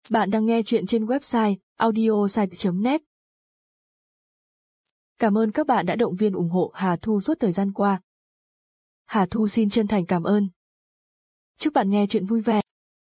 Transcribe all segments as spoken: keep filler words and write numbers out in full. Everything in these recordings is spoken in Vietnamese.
Bạn đang nghe chuyện trên website audiosite chấm net. Cảm ơn các bạn đã động viên ủng hộ Hà Thu suốt thời gian qua. Hà Thu xin chân thành cảm ơn. Chúc bạn nghe chuyện vui vẻ.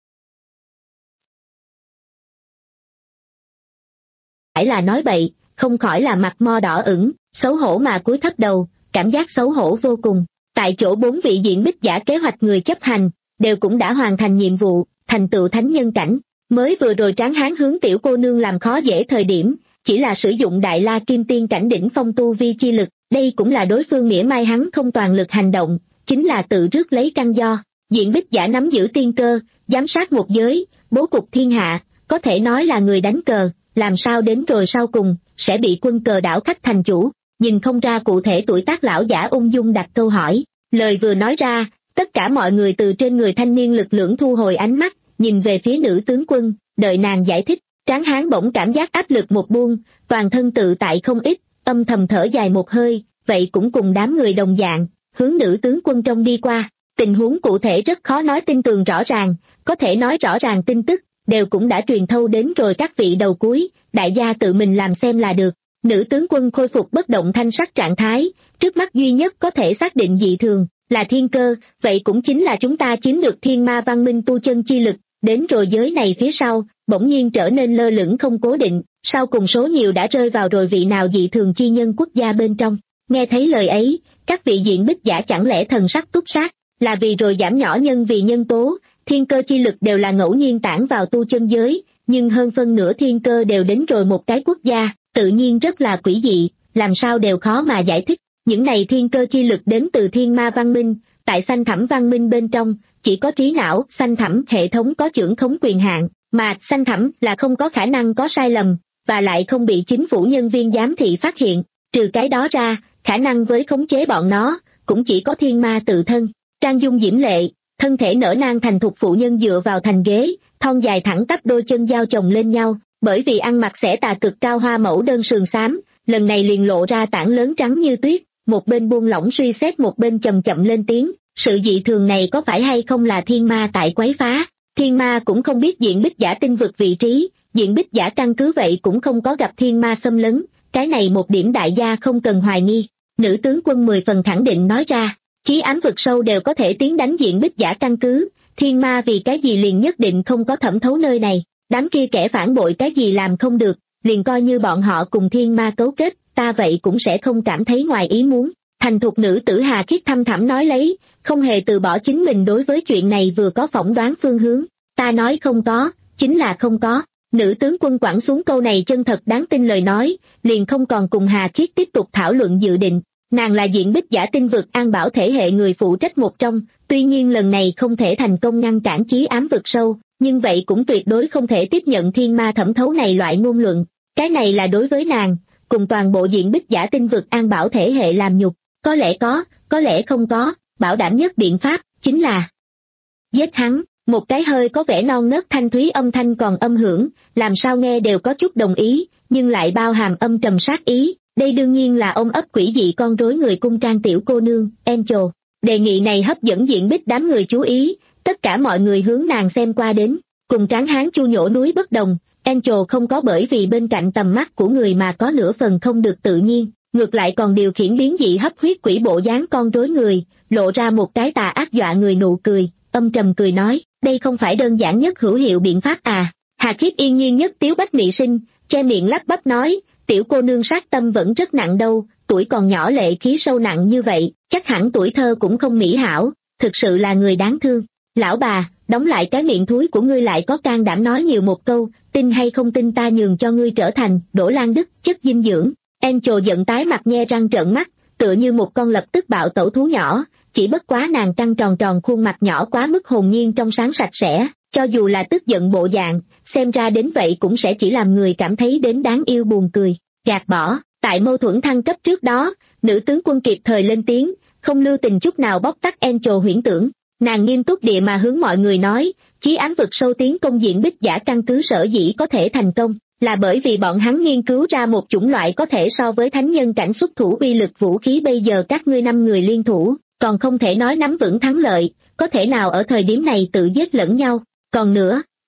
Phải là nói bậy, không khỏi là mặt mo đỏ ửng, xấu hổ mà cúi thấp đầu, cảm giác xấu hổ vô cùng. Tại chỗ bốn vị diện bích giả kế hoạch người chấp hành, đều cũng đã hoàn thành nhiệm vụ, thành tựu thánh nhân cảnh. Mới vừa rồi Tráng Hán hướng tiểu cô nương làm khó dễ thời điểm, chỉ là sử dụng đại la kim tiên cảnh đỉnh phong tu vi chi lực, đây cũng là đối phương mỉa mai hắn không toàn lực hành động, chính là tự rước lấy căn do. Diện bích giả nắm giữ tiên cơ, giám sát một giới, bố cục thiên hạ, có thể nói là người đánh cờ, làm sao đến rồi sau cùng, sẽ bị quân cờ đảo khách thành chủ. Nhìn không ra cụ thể tuổi tác lão giả ung dung đặt câu hỏi, lời vừa nói ra, tất cả mọi người từ trên người thanh niên lực lưỡng thu hồi ánh mắt, nhìn về phía nữ tướng quân, đợi nàng giải thích. Tráng Hán bỗng cảm giác áp lực một buông, toàn thân tự tại không ít, âm thầm thở dài một hơi, vậy cũng cùng đám người đồng dạng, hướng nữ tướng quân trông đi qua. Tình huống cụ thể rất khó nói tin tường rõ ràng, có thể nói rõ ràng tin tức, đều cũng đã truyền thâu đến rồi các vị đầu cuối, đại gia tự mình làm xem là được. Nữ tướng quân khôi phục bất động thanh sắc trạng thái, trước mắt duy nhất có thể xác định dị thường, là thiên cơ, vậy cũng chính là chúng ta chiếm được thiên ma văn minh tu chân chi lực, đến rồi giới này phía sau, bỗng nhiên trở nên lơ lửng không cố định, sau cùng số nhiều đã rơi vào rồi vị nào dị thường chi nhân quốc gia bên trong. Nghe thấy lời ấy, các vị diện bích giả chẳng lẽ thần sắc túc sát, là vì rồi giảm nhỏ nhân vì nhân tố, thiên cơ chi lực đều là ngẫu nhiên tản vào tu chân giới, nhưng hơn phân nửa thiên cơ đều đến rồi một cái quốc gia, tự nhiên rất là quỷ dị, làm sao đều khó mà giải thích. Những này thiên cơ chi lực đến từ thiên ma văn minh, tại xanh thẳm văn minh bên trong, chỉ có trí não, xanh thẳm hệ thống có chưởng khống quyền hạn, mà xanh thẳm là không có khả năng có sai lầm, và lại không bị chính phủ nhân viên giám thị phát hiện. Trừ cái đó ra, khả năng với khống chế bọn nó, cũng chỉ có thiên ma tự thân. Trang dung diễm lệ, thân thể nở nang thành thục phụ nhân dựa vào thành ghế, thon dài thẳng tắp đôi chân giao chồng lên nhau, bởi vì ăn mặc xẻ tà cực cao hoa mẫu đơn sườn xám, lần này liền lộ ra tảng lớn trắng như tuyết, một bên buông lỏng suy xét một bên chậm chậm lên tiếng, sự dị thường này có phải hay không là thiên ma tại quấy phá? Thiên ma cũng không biết diện bích giả tinh vực vị trí, diện bích giả căn cứ vậy cũng không có gặp thiên ma xâm lấn, cái này một điểm đại gia không cần hoài nghi. Nữ tướng quân mười phần khẳng định nói ra, chí ám vực sâu đều có thể tiến đánh diện bích giả căn cứ, thiên ma vì cái gì liền nhất định không có thẩm thấu nơi này, đám kia kẻ phản bội cái gì làm không được, liền coi như bọn họ cùng thiên ma cấu kết, ta vậy cũng sẽ không cảm thấy ngoài ý muốn. Thành thục nữ tử Hà Khiết thăm thẳm nói lấy, không hề từ bỏ chính mình đối với chuyện này vừa có phỏng đoán phương hướng. Ta nói không có, chính là không có. Nữ tướng quân quẳng xuống câu này chân thật đáng tin lời nói, liền không còn cùng Hà Khiết tiếp tục thảo luận dự định. Nàng là diện bích giả tinh vực an bảo thể hệ người phụ trách một trong, tuy nhiên lần này không thể thành công ngăn cản chí ám vực sâu, nhưng vậy cũng tuyệt đối không thể tiếp nhận thiên ma thẩm thấu này loại ngôn luận. Cái này là đối với nàng, cùng toàn bộ diện bích giả tinh vực an bảo thể hệ làm nhục. Có lẽ có, có lẽ không có, bảo đảm nhất biện pháp, chính là giết hắn. Một cái hơi có vẻ non nớt thanh thúy âm thanh còn âm hưởng, làm sao nghe đều có chút đồng ý, nhưng lại bao hàm âm trầm sát ý. Đây đương nhiên là ôm ấp quỷ dị con rối người cung trang tiểu cô nương, Angel. Đề nghị này hấp dẫn diện bích đám người chú ý, tất cả mọi người hướng nàng xem qua đến. Cùng Tráng Hán chu nhổ núi bất đồng, Angel không có bởi vì bên cạnh tầm mắt của người mà có nửa phần không được tự nhiên, ngược lại còn điều khiển biến dị hấp huyết quỷ bộ dáng con rối người, lộ ra một cái tà ác dọa người nụ cười, âm trầm cười nói, đây không phải đơn giản nhất hữu hiệu biện pháp à. Hà Khiết yên nhiên nhất tiếu bách mị sinh, che miệng lắp bắp nói, tiểu cô nương sát tâm vẫn rất nặng đâu, tuổi còn nhỏ lệ khí sâu nặng như vậy, chắc hẳn tuổi thơ cũng không mỹ hảo, thực sự là người đáng thương. Lão bà, đóng lại cái miệng thúi của ngươi lại có can đảm nói nhiều một câu, tin hay không tin ta nhường cho ngươi trở thành Đỗ Lan Đức chất dinh dưỡng. Angel giận tái mặt nhe răng trợn mắt, tựa như một con lập tức bạo tẩu thú nhỏ, chỉ bất quá nàng căng tròn tròn khuôn mặt nhỏ quá mức hồn nhiên trong sáng sạch sẽ, cho dù là tức giận bộ dạng, xem ra đến vậy cũng sẽ chỉ làm người cảm thấy đến đáng yêu buồn cười. Gạt bỏ, tại mâu thuẫn thăng cấp trước đó, nữ tướng quân kịp thời lên tiếng, không lưu tình chút nào bóc tắt Angel huyễn tưởng. Nàng nghiêm túc địa mà hướng mọi người nói, chí ám vực sâu tiến công diện bích giả căn cứ sở dĩ có thể thành công, là bởi vì bọn hắn nghiên cứu ra một chủng loại có thể so với thánh nhân cảnh xuất thủ uy lực vũ khí. Bây giờ các ngươi năm người liên thủ, còn không thể nói nắm vững thắng lợi, có thể nào ở thời điểm này tự giết lẫn nhau. Còn nữa,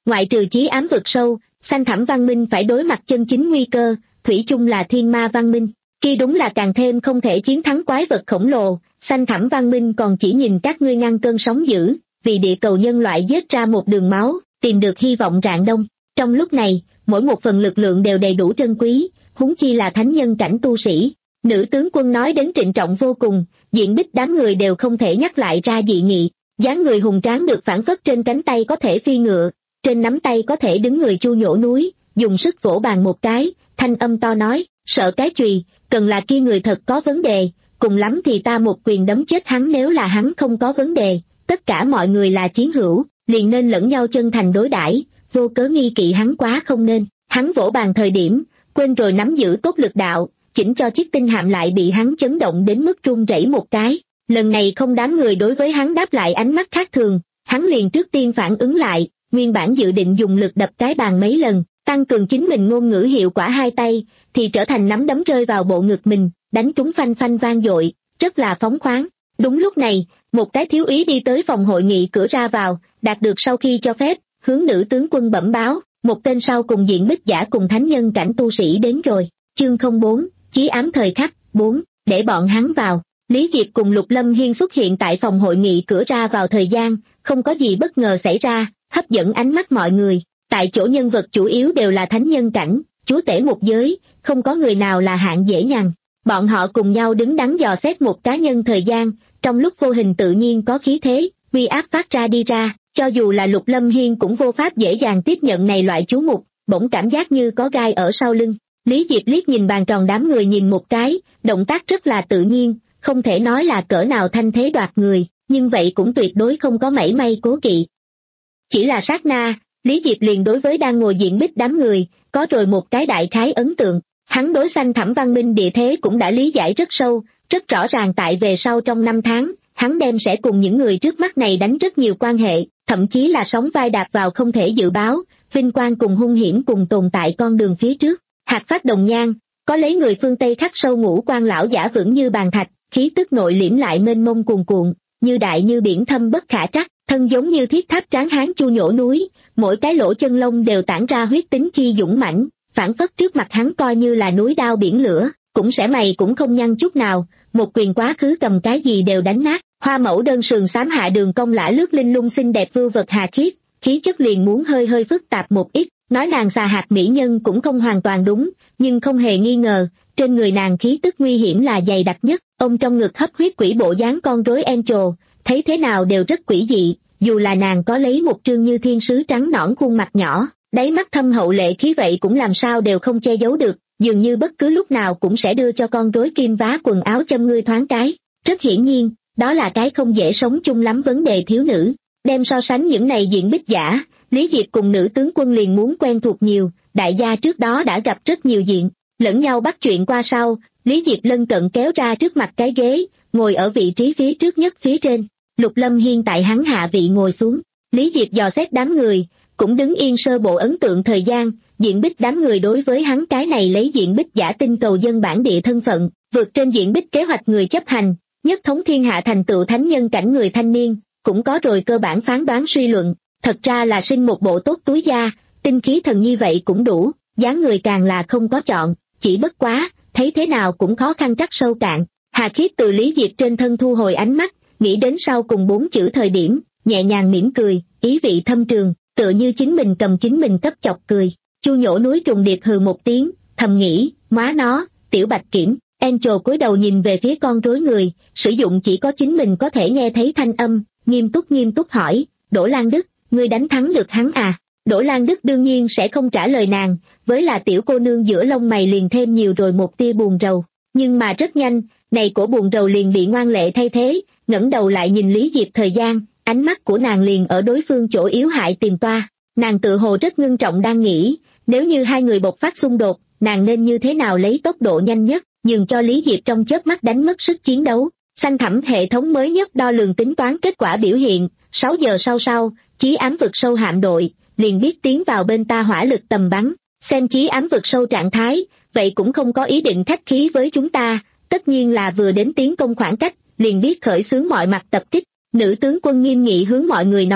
Ngoại trừ chí ám vực sâu, xanh thẳm văn minh phải đối mặt chân chính nguy cơ, thủy chung là thiên ma văn minh. Kia đúng là càng thêm không thể chiến thắng quái vật khổng lồ, xanh thẳm văn minh còn chỉ nhìn các ngươi ngăn cơn sóng dữ, vì địa cầu nhân loại giết ra một đường máu, tìm được hy vọng rạng đông. Trong lúc này, mỗi một phần lực lượng đều đầy đủ trân quý, huống chi là thánh nhân cảnh tu sĩ. Nữ tướng quân nói đến trịnh trọng vô cùng, diện bích đám người đều không thể nhắc lại ra dị nghị. Dáng người hùng tráng được phản phất trên cánh tay có thể phi ngựa, trên nắm tay có thể đứng người chu nhổ núi, dùng sức vỗ bàn một cái, thanh âm to nói, sợ cái chùy, cần là kia người thật có vấn đề, cùng lắm thì ta một quyền đấm chết hắn, nếu là hắn không có vấn đề, tất cả mọi người là chiến hữu, liền nên lẫn nhau chân thành đối đãi, vô cớ nghi kỵ hắn quá không nên. Hắn vỗ bàn thời điểm, quên rồi nắm giữ tốt lực đạo, chỉnh cho chiếc tinh hạm lại bị hắn chấn động đến mức run rẩy một cái. Lần này không đám người đối với hắn đáp lại ánh mắt khác thường, hắn liền trước tiên phản ứng lại, nguyên bản dự định dùng lực đập cái bàn mấy lần, tăng cường chính mình ngôn ngữ hiệu quả hai tay, thì trở thành nắm đấm rơi vào bộ ngực mình, đánh trúng phanh phanh vang dội, rất là phóng khoáng. Đúng lúc này, một cái thiếu úy đi tới phòng hội nghị cửa ra vào, đạt được sau khi cho phép, hướng nữ tướng quân bẩm báo, một tên sau cùng diện bích giả cùng thánh nhân cảnh tu sĩ đến rồi. Chương không bốn, chí ám thời khắc, bốn, để bọn hắn vào. Lý Diệp cùng Lục Lâm Hiên xuất hiện tại phòng hội nghị cửa ra vào thời gian, không có gì bất ngờ xảy ra, hấp dẫn ánh mắt mọi người. Tại chỗ nhân vật chủ yếu đều là thánh nhân cảnh, chúa tể một giới, không có người nào là hạng dễ nhằn. Bọn họ cùng nhau đứng đắn dò xét một cá nhân thời gian, trong lúc vô hình tự nhiên có khí thế, uy áp phát ra đi ra, cho dù là Lục Lâm Hiên cũng vô pháp dễ dàng tiếp nhận này loại chú mục, bỗng cảm giác như có gai ở sau lưng. Lý Diệp liếc nhìn bàn tròn đám người nhìn một cái, động tác rất là tự nhiên, không thể nói là cỡ nào thanh thế đoạt người, nhưng vậy cũng tuyệt đối không có mảy may cố kỵ. Chỉ là sát na, Lý Diệp liền đối với đang ngồi diện bích đám người, có rồi một cái đại khái ấn tượng. Hắn đối xanh thẳm văn minh địa thế cũng đã lý giải rất sâu, rất rõ ràng tại về sau trong năm tháng, hắn đem sẽ cùng những người trước mắt này đánh rất nhiều quan hệ, thậm chí là sóng vai đạp vào không thể dự báo, vinh quang cùng hung hiểm cùng tồn tại con đường phía trước. Hạt phát đồng nhang, có lấy người phương Tây khắc sâu ngũ quan lão giả vững như bàn thạch, khí tức nội liễm lại mênh mông cuồn cuộn, như đại như biển thâm bất khả trắc, thân giống như thiết tháp tráng hán chu nhổ núi, mỗi cái lỗ chân lông đều tản ra huyết tính chi dũng mãnh, phản phất trước mặt hắn coi như là núi đao biển lửa, cũng sẽ mày cũng không nhăn chút nào, một quyền quá khứ cầm cái gì đều đánh nát. Hoa mẫu đơn sườn xám hạ đường cong lả lướt linh lung xinh đẹp vưu vật hà khiết, khí chất liền muốn hơi hơi phức tạp một ít, nói nàng xà hạt mỹ nhân cũng không hoàn toàn đúng, nhưng không hề nghi ngờ, trên người nàng khí tức nguy hiểm là dày đặc nhất. Ông trong ngực hấp huyết quỷ bộ dáng con rối Angel, thấy thế nào đều rất quỷ dị, dù là nàng có lấy một trương như thiên sứ trắng nõn khuôn mặt nhỏ, đáy mắt thâm hậu lệ khí vậy cũng làm sao đều không che giấu được, dường như bất cứ lúc nào cũng sẽ đưa cho con rối kim vá quần áo châm ngươi thoáng cái. Rất hiển nhiên, đó là cái không dễ sống chung lắm vấn đề thiếu nữ. Đem so sánh những này diện bích giả, Lý Diệp cùng nữ tướng quân liền muốn quen thuộc nhiều, đại gia trước đó đã gặp rất nhiều diện, lẫn nhau bắt chuyện qua sau, Lý Diệp lân cận kéo ra trước mặt cái ghế, ngồi ở vị trí phía trước nhất phía trên. Lục Lâm Hiên tại hắn hạ vị ngồi xuống, Lý Diệp dò xét đám người, cũng đứng yên sơ bộ ấn tượng thời gian, diện bích đám người đối với hắn cái này lấy diện bích giả tinh cầu dân bản địa thân phận, vượt trên diện bích kế hoạch người chấp hành, nhất thống thiên hạ thành tựu thánh nhân cảnh người thanh niên, cũng có rồi cơ bản phán đoán suy luận, thật ra là sinh một bộ tốt túi da, tinh khí thần như vậy cũng đủ, dáng người càng là không có chọn, chỉ bất quá, thấy thế nào cũng khó khăn trắc sâu cạn. Hà Khiết từ Lý Diệp trên thân thu hồi ánh mắt, nghĩ đến sau cùng bốn chữ thời điểm, nhẹ nhàng mỉm cười, ý vị thâm trường, tựa như chính mình cầm chính mình cấp chọc cười. Chu nhổ núi trùng điệp hừ một tiếng, thầm nghĩ, móa nó, tiểu bạch kiểm. Angel cúi đầu nhìn về phía con rối người, sử dụng chỉ có chính mình có thể nghe thấy thanh âm, nghiêm túc nghiêm túc hỏi, Đỗ Lan Đức, ngươi đánh thắng được hắn à? Đỗ Lan Đức đương nhiên sẽ không trả lời nàng, với là tiểu cô nương giữa lông mày liền thêm nhiều rồi một tia buồn rầu, nhưng mà rất nhanh, này cổ buồn rầu liền bị ngoan lệ thay thế, ngẩng đầu lại nhìn Lý Diệp thời gian, ánh mắt của nàng liền ở đối phương chỗ yếu hại tìm toa, nàng tự hồ rất ngưng trọng đang nghĩ, nếu như hai người bộc phát xung đột, nàng nên như thế nào lấy tốc độ nhanh nhất, nhường cho Lý Diệp trong chớp mắt đánh mất sức chiến đấu. Xanh thẳm hệ thống mới nhất đo lường tính toán kết quả biểu hiện, sáu giờ sau sau, chí ám vực sâu hạm đội, liền biết tiến vào bên ta hỏa lực tầm bắn, xem chí ám vực sâu trạng thái, vậy cũng không có ý định khách khí với chúng ta, tất nhiên là vừa đến tiến công khoảng cách, liền biết khởi xướng mọi mặt tập kích. Nữ tướng quân nghiêm nghị hướng mọi người nói,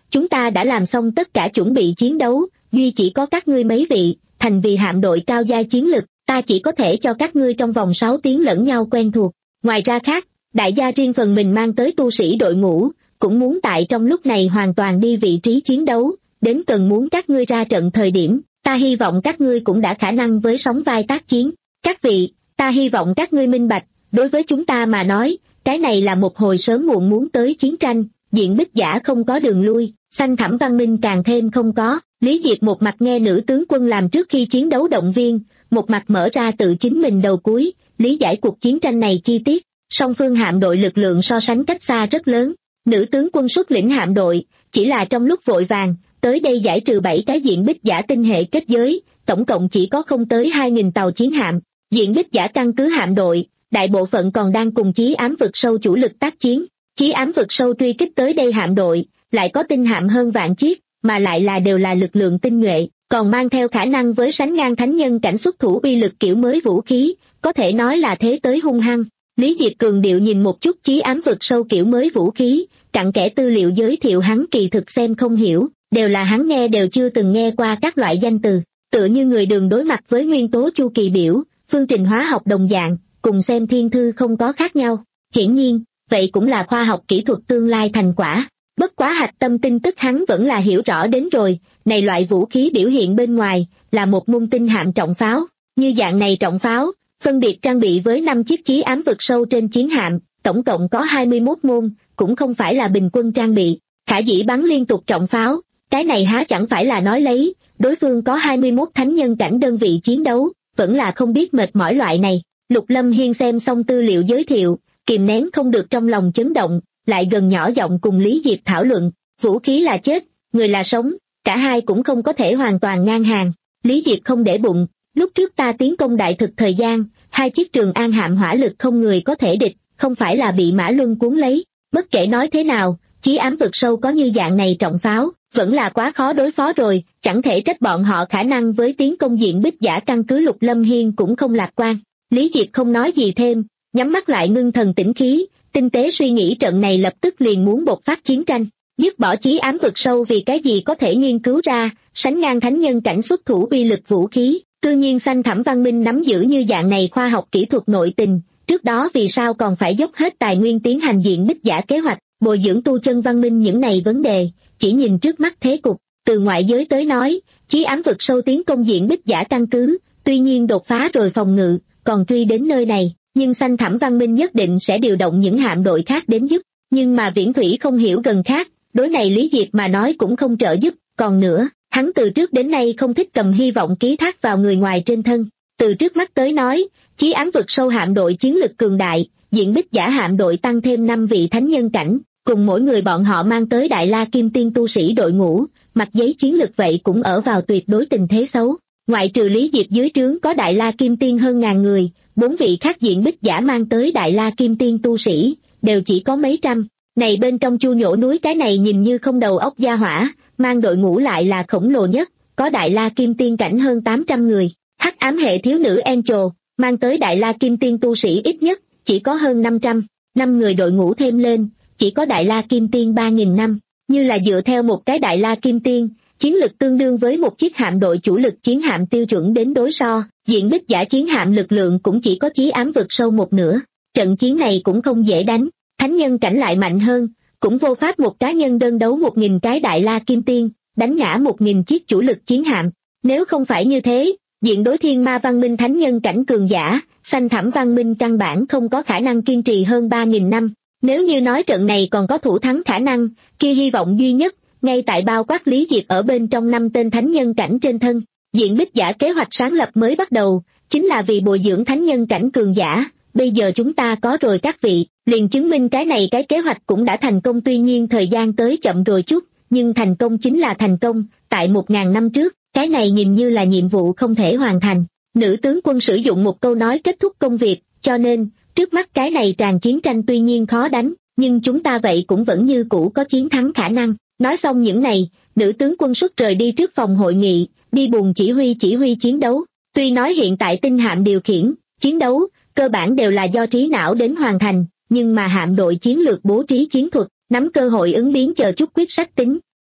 chúng ta đã làm xong tất cả chuẩn bị chiến đấu, duy chỉ có các ngươi mấy vị, thành vì hạm đội cao giai chiến lực, ta chỉ có thể cho các ngươi trong vòng sáu tiếng lẫn nhau quen thuộc. Ngoài ra khác, đại gia riêng phần mình mang tới tu sĩ đội ngũ, cũng muốn tại trong lúc này hoàn toàn đi vị trí chiến đấu, đến cần muốn các ngươi ra trận thời điểm, ta hy vọng các ngươi cũng đã khả năng với sóng vai tác chiến. Các vị, ta hy vọng các ngươi minh bạch, đối với chúng ta mà nói, cái này là một hồi sớm muộn muốn tới chiến tranh, diện bích giả không có đường lui, xanh thẳm văn minh càng thêm không có. Lý Diệp một mặt nghe nữ tướng quân làm trước khi chiến đấu động viên, một mặt mở ra tự chính mình đầu cuối, lý giải cuộc chiến tranh này chi tiết. Song phương hạm đội lực lượng so sánh cách xa rất lớn, nữ tướng quân xuất lĩnh hạm đội, chỉ là trong lúc vội vàng, tới đây giải trừ bảy cái diện bích giả tinh hệ kết giới, tổng cộng chỉ có không tới hai nghìn tàu chiến hạm. Diện bích giả căn cứ hạm đội, đại bộ phận còn đang cùng chí ám vực sâu chủ lực tác chiến. Chí ám vực sâu truy kích tới đây hạm đội, lại có tinh hạm hơn vạn chiếc, mà lại là đều là lực lượng tinh nhuệ, còn mang theo khả năng với sánh ngang thánh nhân cảnh xuất thủ uy lực kiểu mới vũ khí, có thể nói là thế tới hung hăng. Lý Diệp cường điệu nhìn một chút chí ám vực sâu kiểu mới vũ khí, cặn kẽ tư liệu giới thiệu hắn kỳ thực xem không hiểu, đều là hắn nghe đều chưa từng nghe qua các loại danh từ, tựa như người đường đối mặt với nguyên tố chu kỳ biểu, phương trình hóa học đồng dạng, cùng xem thiên thư không có khác nhau. Hiển nhiên, vậy cũng là khoa học kỹ thuật tương lai thành quả. Bất quá hạch tâm tin tức hắn vẫn là hiểu rõ đến rồi, này loại vũ khí biểu hiện bên ngoài, là một môn tinh hạm trọng pháo. Như dạng này trọng pháo, phân biệt trang bị với năm chiếc chí ám vực sâu trên chiến hạm, tổng cộng có hai mươi mốt môn, cũng không phải là bình quân trang bị. Khả dĩ bắn liên tục trọng pháo, cái này há chẳng phải là nói lấy, đối phương có hai mươi mốt thánh nhân cảnh đơn vị chiến đấu, vẫn là không biết mệt mỏi loại này. Lục Lâm Hiên xem xong tư liệu giới thiệu, kìm nén không được trong lòng chấn động, lại gần nhỏ giọng cùng Lý Diệp thảo luận, vũ khí là chết, người là sống, cả hai cũng không có thể hoàn toàn ngang hàng. Lý Diệp không để bụng, lúc trước ta tiến công đại thực thời gian, hai chiếc Trường An hạm hỏa lực không người có thể địch, không phải là bị Mã Luân cuốn lấy. Bất kể nói thế nào, chí ám vực sâu có như dạng này trọng pháo, vẫn là quá khó đối phó rồi, chẳng thể trách bọn họ khả năng với tiến công diện bích giả căn cứ. Lục Lâm Hiên cũng không lạc quan. Lý Diệp không nói gì thêm, nhắm mắt lại ngưng thần tĩnh khí, tinh tế suy nghĩ trận này lập tức liền muốn bộc phát chiến tranh. Dứt bỏ chí ám vực sâu vì cái gì có thể nghiên cứu ra, sánh ngang thánh nhân cảnh xuất thủ uy lực vũ khí, tự nhiên xanh thẳm văn minh nắm giữ như dạng này khoa học kỹ thuật nội tình, trước đó vì sao còn phải dốc hết tài nguyên tiến hành diện bích giả kế hoạch, bồi dưỡng tu chân văn minh những này vấn đề, chỉ nhìn trước mắt thế cục, từ ngoại giới tới nói, chí ám vực sâu tiến công diện bích giả căn cứ, tuy nhiên đột phá rồi phòng ngự, còn truy đến nơi này, nhưng xanh thẳm văn minh nhất định sẽ điều động những hạm đội khác đến giúp, nhưng mà viễn thủy không hiểu gần khác, đối này Lý Diệp mà nói cũng không trợ giúp, còn nữa, hắn từ trước đến nay không thích cầm hy vọng ký thác vào người ngoài trên thân. Từ trước mắt tới nói, chí ám vực sâu hạm đội chiến lực cường đại, diện bích giả hạm đội tăng thêm năm vị thánh nhân cảnh, cùng mỗi người bọn họ mang tới Đại La Kim Tiên tu sĩ đội ngũ, mặt giấy chiến lực vậy cũng ở vào tuyệt đối tình thế xấu. Ngoại trừ Lý Diệp dưới trướng có Đại La Kim Tiên hơn ngàn người, bốn vị khác diện bích giả mang tới Đại La Kim Tiên tu sĩ, đều chỉ có mấy trăm. Này bên trong Chu Nhổ núi cái này nhìn như không đầu óc gia hỏa, mang đội ngũ lại là khổng lồ nhất, có Đại La Kim Tiên cảnh hơn tám trăm người. Hắc ám hệ thiếu nữ Angel, mang tới Đại La Kim Tiên tu sĩ ít nhất, chỉ có hơn năm trăm, năm người đội ngũ thêm lên, chỉ có Đại La Kim Tiên ba nghìn năm, như là dựa theo một cái Đại La Kim Tiên, chiến lực tương đương với một chiếc hạm đội chủ lực chiến hạm tiêu chuẩn đến đối so, diện bích giả chiến hạm lực lượng cũng chỉ có chí ám vực sâu một nửa, trận chiến này cũng không dễ đánh, thánh nhân cảnh lại mạnh hơn, cũng vô pháp một cá nhân đơn đấu một nghìn cái Đại La Kim Tiên, đánh ngã một nghìn chiếc chủ lực chiến hạm, nếu không phải như thế, diện đối thiên ma văn minh thánh nhân cảnh cường giả, xanh thẳm văn minh căn bản không có khả năng kiên trì hơn ba nghìn năm, nếu như nói trận này còn có thủ thắng khả năng, kia hy vọng duy nhất, ngay tại bao quát Lý Diệp ở bên trong năm tên thánh nhân cảnh trên thân. Diện bích giả kế hoạch sáng lập mới bắt đầu, chính là vì bồi dưỡng thánh nhân cảnh cường giả, bây giờ chúng ta có rồi các vị, liền chứng minh cái này cái kế hoạch cũng đã thành công, tuy nhiên thời gian tới chậm rồi chút, nhưng thành công chính là thành công, tại một ngàn năm trước, cái này nhìn như là nhiệm vụ không thể hoàn thành. Nữ tướng quân sử dụng một câu nói kết thúc công việc, cho nên, trước mắt cái này tràn chiến tranh tuy nhiên khó đánh, nhưng chúng ta vậy cũng vẫn như cũ có chiến thắng khả năng. Nói xong những này, nữ tướng quân xuất rời đi trước phòng hội nghị, đi buồng chỉ huy chỉ huy chiến đấu. Tuy nói hiện tại tinh hạm điều khiển, chiến đấu, cơ bản đều là do trí não đến hoàn thành, nhưng mà hạm đội chiến lược bố trí chiến thuật, nắm cơ hội ứng biến chờ chút quyết sách tính.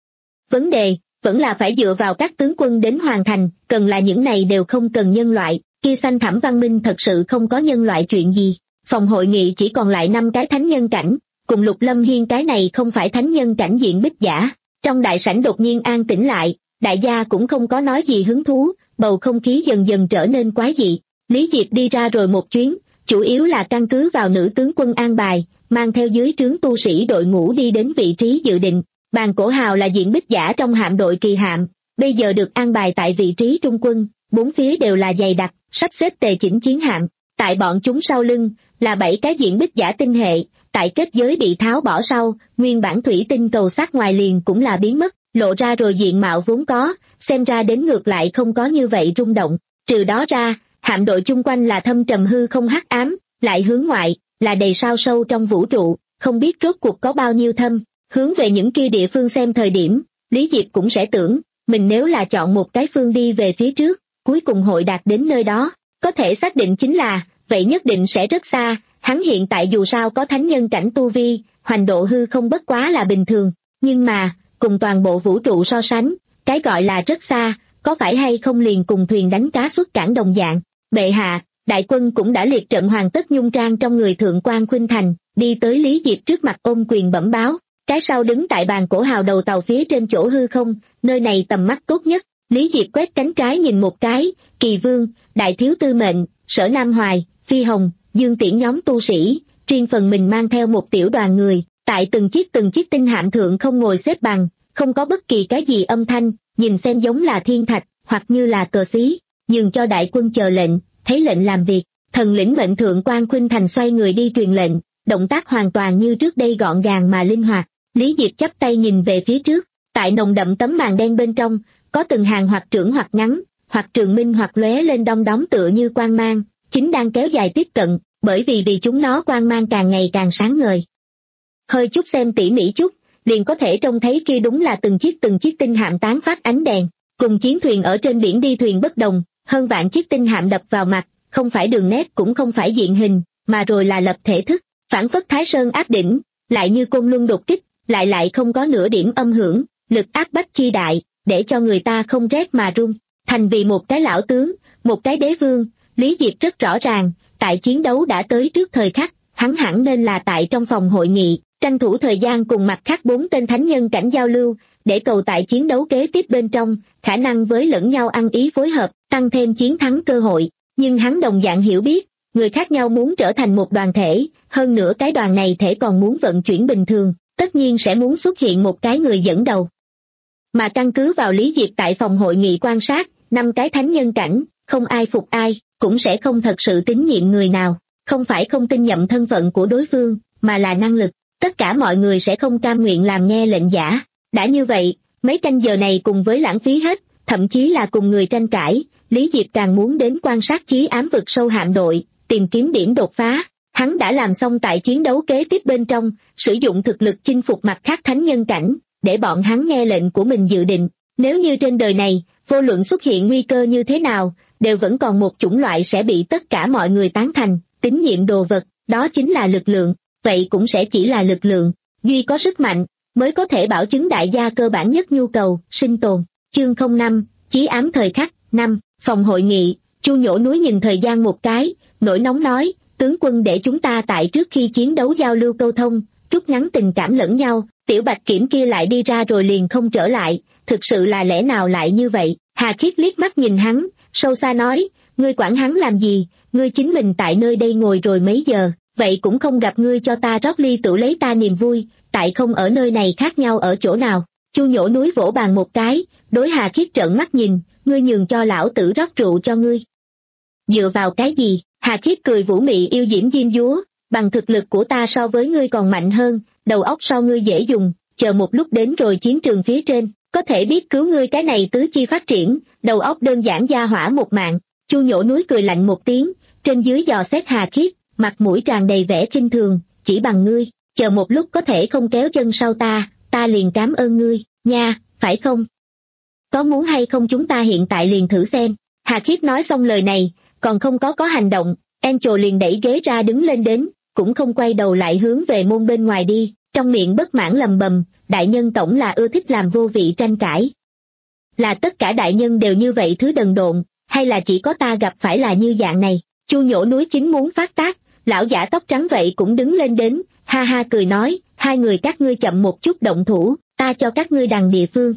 Vấn đề vẫn là phải dựa vào các tướng quân đến hoàn thành, cần là những này đều không cần nhân loại, kia xanh thẳm văn minh thật sự không có nhân loại chuyện gì. Phòng hội nghị chỉ còn lại năm cái thánh nhân cảnh, cùng Lục Lâm Hiên cái này không phải thánh nhân cảnh diện bích giả. Trong đại sảnh đột nhiên an tĩnh lại, đại gia cũng không có nói gì hứng thú, bầu không khí dần dần trở nên quái dị. Lý Diệp đi ra rồi một chuyến, chủ yếu là căn cứ vào nữ tướng quân an bài, mang theo dưới trướng tu sĩ đội ngũ đi đến vị trí dự định. Bàn Cổ Hào là diện bích giả trong hạm đội kỳ hạm, bây giờ được an bài tại vị trí trung quân, bốn phía đều là dày đặc, sắp xếp tề chỉnh chiến hạm. Tại bọn chúng sau lưng, là bảy cái diện bích giả tinh hệ, tại kết giới bị tháo bỏ sau, nguyên bản thủy tinh cầu sát ngoài liền cũng là biến mất, lộ ra rồi diện mạo vốn có, xem ra đến ngược lại không có như vậy rung động. Trừ đó ra, hạm đội chung quanh là thâm trầm hư không hắc ám, lại hướng ngoại, là đầy sao sâu trong vũ trụ, không biết rốt cuộc có bao nhiêu thâm. Hướng về những kia địa phương xem thời điểm, Lý Diệp cũng sẽ tưởng, mình nếu là chọn một cái phương đi về phía trước, cuối cùng hội đạt đến nơi đó, có thể xác định chính là, vậy nhất định sẽ rất xa, hắn hiện tại dù sao có thánh nhân cảnh tu vi, hoành độ hư không bất quá là bình thường, nhưng mà, cùng toàn bộ vũ trụ so sánh, cái gọi là rất xa, có phải hay không liền cùng thuyền đánh cá xuất cảng đồng dạng. Bệ hạ, đại quân cũng đã liệt trận hoàn tất nhung trang trong người thượng quan Khuynh Thành, đi tới Lý Diệp trước mặt ôm quyền bẩm báo. Cái sau đứng tại bàn cổ hào đầu tàu phía trên chỗ hư không, nơi này tầm mắt tốt nhất. Lý Diệp quét cánh trái nhìn một cái, Kỳ Vương, Đại Thiếu Tư Mệnh, Sở Nam Hoài, Phi Hồng, Dương Tiễn nhóm tu sĩ, riêng phần mình mang theo một tiểu đoàn người, tại từng chiếc từng chiếc tinh hạm thượng không ngồi xếp bằng, không có bất kỳ cái gì âm thanh, nhìn xem giống là thiên thạch, hoặc như là cờ xí, nhường cho đại quân chờ lệnh, thấy lệnh làm việc. Thần lĩnh mệnh thượng quan Khuynh Thành xoay người đi truyền lệnh, động tác hoàn toàn như trước đây gọn gàng mà linh hoạt. Lý Diệp chắp tay nhìn về phía trước, tại nồng đậm tấm màn đen bên trong, có từng hàng hoặc trưởng hoặc ngắn, hoặc trường minh hoặc lóe lên đong đóm tựa như quang mang, chính đang kéo dài tiếp cận, bởi vì vì chúng nó quang mang càng ngày càng sáng ngời. Hơi chút xem tỉ mỉ chút, liền có thể trông thấy kia đúng là từng chiếc từng chiếc tinh hạm tán phát ánh đèn, cùng chiến thuyền ở trên biển đi thuyền bất đồng, hơn vạn chiếc tinh hạm đập vào mặt, không phải đường nét cũng không phải diện hình, mà rồi là lập thể thức, phản phất Thái Sơn áp đỉnh, lại như côn luân đột kích, lại lại không có nửa điểm âm hưởng, lực áp bách chi đại, để cho người ta không rét mà run. Thành vì một cái lão tướng, một cái đế vương, Lý Diệp rất rõ ràng, tại chiến đấu đã tới trước thời khắc, hắn hẳn nên là tại trong phòng hội nghị, tranh thủ thời gian cùng mặt khác bốn tên thánh nhân cảnh giao lưu, để cầu tại chiến đấu kế tiếp bên trong, khả năng với lẫn nhau ăn ý phối hợp, tăng thêm chiến thắng cơ hội. Nhưng hắn đồng dạng hiểu biết, người khác nhau muốn trở thành một đoàn thể, hơn nữa cái đoàn này thể còn muốn vận chuyển bình thường, tất nhiên sẽ muốn xuất hiện một cái người dẫn đầu. Mà căn cứ vào Lý Diệp tại phòng hội nghị quan sát, năm cái thánh nhân cảnh, không ai phục ai, cũng sẽ không thật sự tín nhiệm người nào, không phải không tin nhậm thân phận của đối phương, mà là năng lực, tất cả mọi người sẽ không cam nguyện làm nghe lệnh giả. Đã như vậy, mấy canh giờ này cùng với lãng phí hết, thậm chí là cùng người tranh cãi, Lý Diệp càng muốn đến quan sát chí ám vực sâu hạm đội, tìm kiếm điểm đột phá. Hắn đã làm xong tại chiến đấu kế tiếp bên trong, sử dụng thực lực chinh phục mặt khác thánh nhân cảnh, để bọn hắn nghe lệnh của mình dự định. Nếu như trên đời này, vô luận xuất hiện nguy cơ như thế nào, đều vẫn còn một chủng loại sẽ bị tất cả mọi người tán thành, tín nhiệm đồ vật, đó chính là lực lượng, vậy cũng sẽ chỉ là lực lượng. Duy có sức mạnh, mới có thể bảo chứng đại gia cơ bản nhất nhu cầu, sinh tồn. Chương không năm, chí ám thời khắc, năm, phòng hội nghị, Chu Nhổ Núi nhìn thời gian một cái, nổi nóng nói, tướng quân để chúng ta tại trước khi chiến đấu giao lưu câu thông, rút ngắn tình cảm lẫn nhau, tiểu bạch kiểm kia lại đi ra rồi liền không trở lại, thực sự là lẽ nào lại như vậy? Hà Khiết liếc mắt nhìn hắn, sâu xa nói, ngươi quản hắn làm gì, ngươi chính mình tại nơi đây ngồi rồi mấy giờ, vậy cũng không gặp ngươi cho ta rót ly tự lấy ta niềm vui, tại không ở nơi này khác nhau ở chỗ nào? Chu Nhổ Núi vỗ bàn một cái, đối Hà Khiết trợn mắt nhìn, ngươi nhường cho lão tử rót rượu cho ngươi. Dựa vào cái gì? Hà Khiết cười vũ mị yêu diễm diêm dúa, bằng thực lực của ta so với ngươi còn mạnh hơn, đầu óc so ngươi dễ dùng, chờ một lúc đến rồi chiến trường phía trên, có thể biết cứu ngươi cái này tứ chi phát triển, đầu óc đơn giản gia hỏa một mạng. Chu Nhổ Núi cười lạnh một tiếng, trên dưới dò xét Hà Khiết, mặt mũi tràn đầy vẻ khinh thường, chỉ bằng ngươi, chờ một lúc có thể không kéo chân sau ta, ta liền cảm ơn ngươi, nha, phải không? Có muốn hay không chúng ta hiện tại liền thử xem. Hà Khiết nói xong lời này, còn không có có hành động, Angel liền đẩy ghế ra đứng lên đến, cũng không quay đầu lại hướng về môn bên ngoài đi, trong miệng bất mãn lầm bầm, đại nhân tổng là ưa thích làm vô vị tranh cãi. Là tất cả đại nhân đều như vậy thứ đần độn, hay là chỉ có ta gặp phải là như dạng này? Chu Nhổ Núi chính muốn phát tác, lão giả tóc trắng vậy cũng đứng lên đến, ha ha cười nói, hai người các ngươi chậm một chút động thủ, ta cho các ngươi đằng địa phương.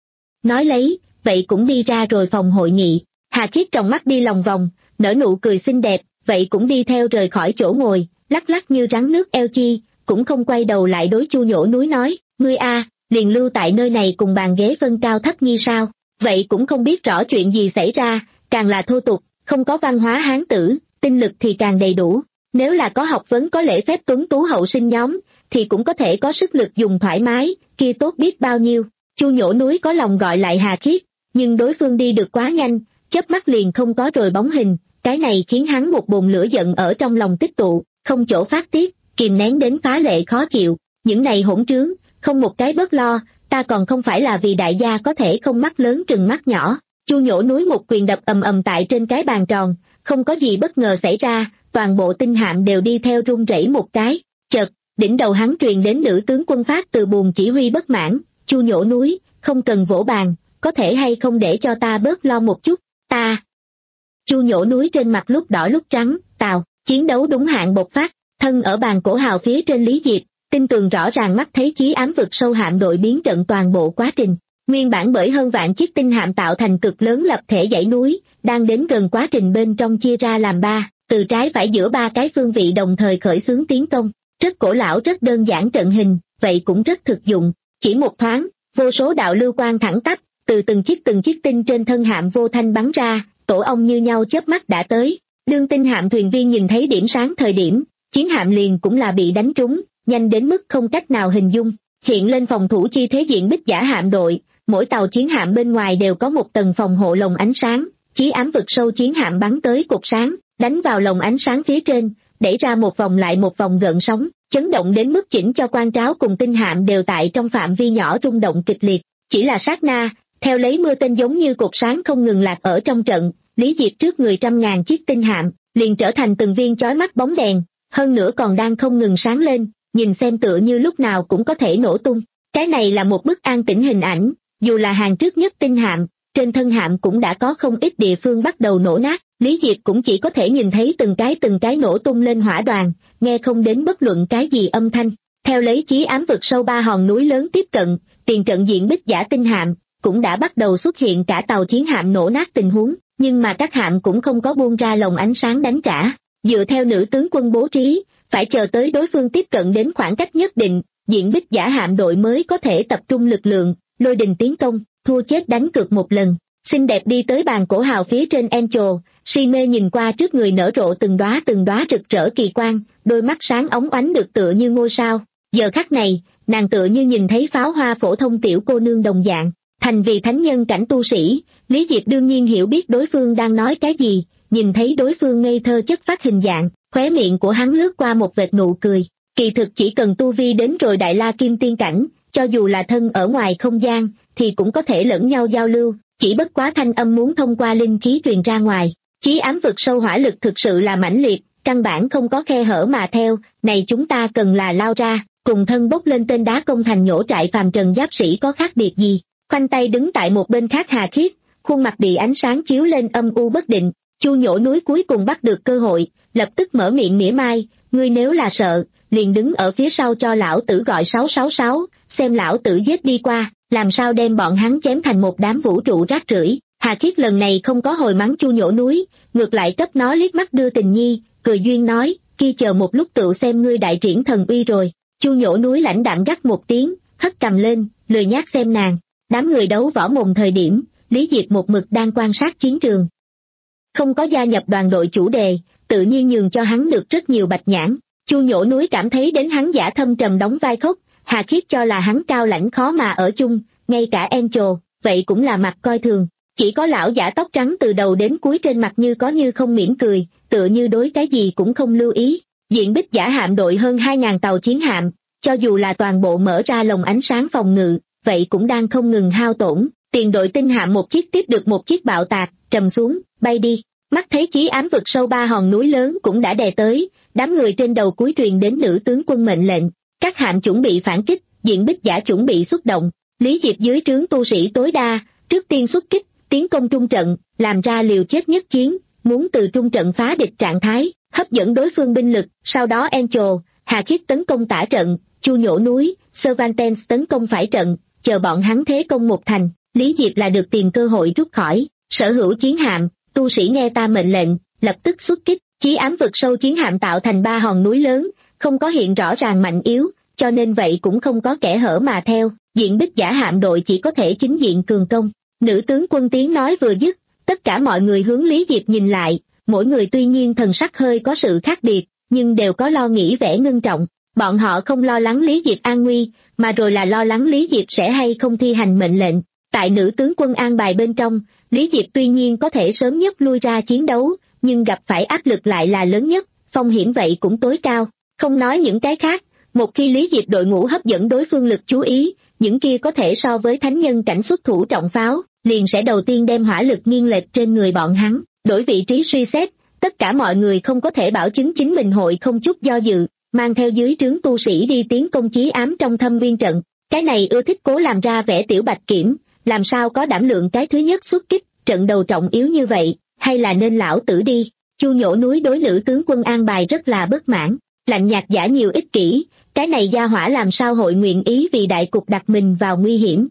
Nói lấy, vậy cũng đi ra rồi phòng hội nghị. Hà Khiết trong mắt đi lòng vòng, nở nụ cười xinh đẹp, vậy cũng đi theo rời khỏi chỗ ngồi, lắc lắc như rắn nước eo chi, cũng không quay đầu lại đối Chu Nhổ Núi nói, ngươi a, liền lưu tại nơi này cùng bàn ghế phân cao thấp như sao, vậy cũng không biết rõ chuyện gì xảy ra, càng là thô tục, không có văn hóa hán tử, tinh lực thì càng đầy đủ, nếu là có học vấn có lễ phép tuấn tú hậu sinh nhóm, thì cũng có thể có sức lực dùng thoải mái, kia tốt biết bao nhiêu. Chu Nhổ Núi có lòng gọi lại Hà Khiết, nhưng đối phương đi được quá nhanh, chớp mắt liền không có rồi bóng hình, cái này khiến hắn một bồn lửa giận ở trong lòng tích tụ, không chỗ phát tiết, kìm nén đến phá lệ khó chịu. Những này hỗn trướng, không một cái bớt lo, ta còn không phải là vì đại gia có thể không mắt lớn trừng mắt nhỏ. Chu Nhổ Núi một quyền đập ầm ầm tại trên cái bàn tròn, không có gì bất ngờ xảy ra, toàn bộ tinh hạm đều đi theo run rẩy một cái. Chợt, đỉnh đầu hắn truyền đến nữ tướng quân phát từ buồng chỉ huy bất mãn, Chu Nhổ Núi, không cần vỗ bàn, có thể hay không để cho ta bớt lo một chút, ta. Chu Nhổ Núi trên mặt lúc đỏ lúc trắng, tào, chiến đấu đúng hạn bộc phát, thân ở bàn cổ hào phía trên Lý Diệp, tinh tường rõ ràng mắt thấy chí ám vực sâu hạm đội biến trận toàn bộ quá trình. Nguyên bản bởi hơn vạn chiếc tinh hạm tạo thành cực lớn lập thể dãy núi, đang đến gần quá trình bên trong chia ra làm ba, từ trái phải giữa ba cái phương vị đồng thời khởi xướng tiến công. Rất cổ lão rất đơn giản trận hình, vậy cũng rất thực dụng. Chỉ một thoáng, vô số đạo lưu quang thẳng tắp, từ từng chiếc từng chiếc tinh trên thân hạm vô thanh bắn ra, tổ ong như nhau chớp mắt đã tới. Đương tinh hạm thuyền viên nhìn thấy điểm sáng thời điểm, chiến hạm liền cũng là bị đánh trúng, nhanh đến mức không cách nào hình dung. Hiện lên phòng thủ chi thế diện bích giả hạm đội, mỗi tàu chiến hạm bên ngoài đều có một tầng phòng hộ lồng ánh sáng, chí ám vực sâu chiến hạm bắn tới cột sáng, đánh vào lồng ánh sáng phía trên, đẩy ra một vòng lại một vòng gợn sóng, chấn động đến mức chỉnh cho quan tráo cùng tinh hạm đều tại trong phạm vi nhỏ rung động kịch liệt. Chỉ là sát na, theo lấy mưa tên giống như cột sáng không ngừng lạc ở trong trận, Lý Diệp trước người trăm ngàn chiếc tinh hạm, liền trở thành từng viên chói mắt bóng đèn, hơn nữa còn đang không ngừng sáng lên, nhìn xem tựa như lúc nào cũng có thể nổ tung. Cái này là một bức an tĩnh hình ảnh, dù là hàng trước nhất tinh hạm, trên thân hạm cũng đã có không ít địa phương bắt đầu nổ nát, Lý Diệp cũng chỉ có thể nhìn thấy từng cái từng cái nổ tung lên hỏa đoàn, nghe không đến bất luận cái gì âm thanh. Theo lấy chí ám vực sâu ba hòn núi lớn tiếp cận, tiền trận diện bích giả tinh hạm cũng đã bắt đầu xuất hiện cả tàu chiến hạm nổ nát tình huống, nhưng mà các hạm cũng không có buông ra lồng ánh sáng đánh trả. Dựa theo nữ tướng quân bố trí, phải chờ tới đối phương tiếp cận đến khoảng cách nhất định, diện bích giả hạm đội mới có thể tập trung lực lượng, lôi đình tiến công, thua chết đánh cược một lần. Xinh đẹp đi tới bàn cổ hào phía trên Angel, si mê nhìn qua trước người nở rộ từng đóa từng đóa rực rỡ kỳ quang, đôi mắt sáng óng ánh được tựa như ngôi sao. Giờ khắc này, nàng tựa như nhìn thấy pháo hoa phổ thông tiểu cô nương đồng dạng. Thành vì thánh nhân cảnh tu sĩ, Lý Diệp đương nhiên hiểu biết đối phương đang nói cái gì, nhìn thấy đối phương ngây thơ chất phát hình dạng, khóe miệng của hắn lướt qua một vệt nụ cười. Kỳ thực chỉ cần tu vi đến rồi đại la kim tiên cảnh, cho dù là thân ở ngoài không gian, thì cũng có thể lẫn nhau giao lưu, chỉ bất quá thanh âm muốn thông qua linh khí truyền ra ngoài. Chí ám vực sâu hỏa lực thực sự là mãnh liệt, căn bản không có khe hở mà theo, này chúng ta cần là lao ra, cùng thân bốc lên tên đá công thành nhổ trại phàm trần giáp sĩ có khác biệt gì. Khoanh tay đứng tại một bên khác Hà Khiết, khuôn mặt bị ánh sáng chiếu lên âm u bất định. Chu Nhổ Núi cuối cùng bắt được cơ hội, lập tức mở miệng mỉa mai, ngươi nếu là sợ, liền đứng ở phía sau cho lão tử gọi sáu sáu sáu, xem lão tử giết đi qua, làm sao đem bọn hắn chém thành một đám vũ trụ rác rưởi. Hà Khiết lần này không có hồi mắng Chu Nhổ Núi, ngược lại cấp nó liếc mắt đưa tình nhi, cười duyên nói, kia chờ một lúc tự xem ngươi đại triển thần uy rồi. Chu Nhổ Núi lãnh đạm gắt một tiếng, hất cầm lên, lười nhác xem nàng. Đám người đấu võ mồm thời điểm, Lý Diệp một mực đang quan sát chiến trường. Không có gia nhập đoàn đội chủ đề, tự nhiên nhường cho hắn được rất nhiều bạch nhãn. Chu Nhổ Núi cảm thấy đến hắn giả thâm trầm đóng vai khóc, Hà Khiết cho là hắn cao lãnh khó mà ở chung, ngay cả Angel, vậy cũng là mặt coi thường. Chỉ có lão giả tóc trắng từ đầu đến cuối trên mặt như có như không mỉm cười, tựa như đối cái gì cũng không lưu ý. Diện bích giả hạm đội hơn hai ngàn tàu chiến hạm, cho dù là toàn bộ mở ra lồng ánh sáng phòng ngự, vậy cũng đang không ngừng hao tổn. Tiền đội tinh hạm một chiếc tiếp được một chiếc bạo tạc, trầm xuống, bay đi. Mắt thấy chí ám vực sâu ba hòn núi lớn cũng đã đè tới, đám người trên đầu cuối truyền đến nữ tướng quân mệnh lệnh. Các hạm chuẩn bị phản kích, Diện Bích Giả chuẩn bị xuất động. Lý Diệp dưới trướng tu sĩ tối đa, trước tiên xuất kích, tiến công trung trận, làm ra liều chết nhất chiến, muốn từ trung trận phá địch trạng thái, hấp dẫn đối phương binh lực, sau đó Angel, Hà Khiết tấn công tả trận, Chu Nhổ núi, Cervantes tấn công phải trận, chờ bọn hắn thế công một thành, Lý Diệp là được tìm cơ hội rút khỏi, sở hữu chiến hạm, tu sĩ nghe ta mệnh lệnh, lập tức xuất kích, chí ám vực sâu chiến hạm tạo thành ba hòn núi lớn, không có hiện rõ ràng mạnh yếu, cho nên vậy cũng không có kẻ hở mà theo, Diện Bích Giả hạm đội chỉ có thể chính diện cường công. Nữ tướng quân tiếng nói vừa dứt, tất cả mọi người hướng Lý Diệp nhìn lại, mỗi người tuy nhiên thần sắc hơi có sự khác biệt, nhưng đều có lo nghĩ vẻ ngưng trọng. Bọn họ không lo lắng Lý Diệp an nguy, mà rồi là lo lắng Lý Diệp sẽ hay không thi hành mệnh lệnh. Tại nữ tướng quân an bài bên trong, Lý Diệp tuy nhiên có thể sớm nhất lui ra chiến đấu, nhưng gặp phải áp lực lại là lớn nhất, phong hiểm vậy cũng tối cao. Không nói những cái khác, một khi Lý Diệp đội ngũ hấp dẫn đối phương lực chú ý, những kia có thể so với thánh nhân cảnh xuất thủ trọng pháo, liền sẽ đầu tiên đem hỏa lực nghiêng lệch trên người bọn hắn. Đổi vị trí suy xét, tất cả mọi người không có thể bảo chứng chính mình hội không chút do dự, mang theo dưới trướng tu sĩ đi tiến công chí ám trong thâm viên trận. Cái này ưa thích cố làm ra vẻ tiểu bạch kiểm, làm sao có đảm lượng cái thứ nhất xuất kích, trận đầu trọng yếu như vậy, hay là nên lão tử đi. Chu Nhổ núi đối nữ tướng quân an bài rất là bất mãn, lạnh nhạt giả nhiều ích kỷ, cái này gia hỏa làm sao hội nguyện ý vì đại cục đặt mình vào nguy hiểm.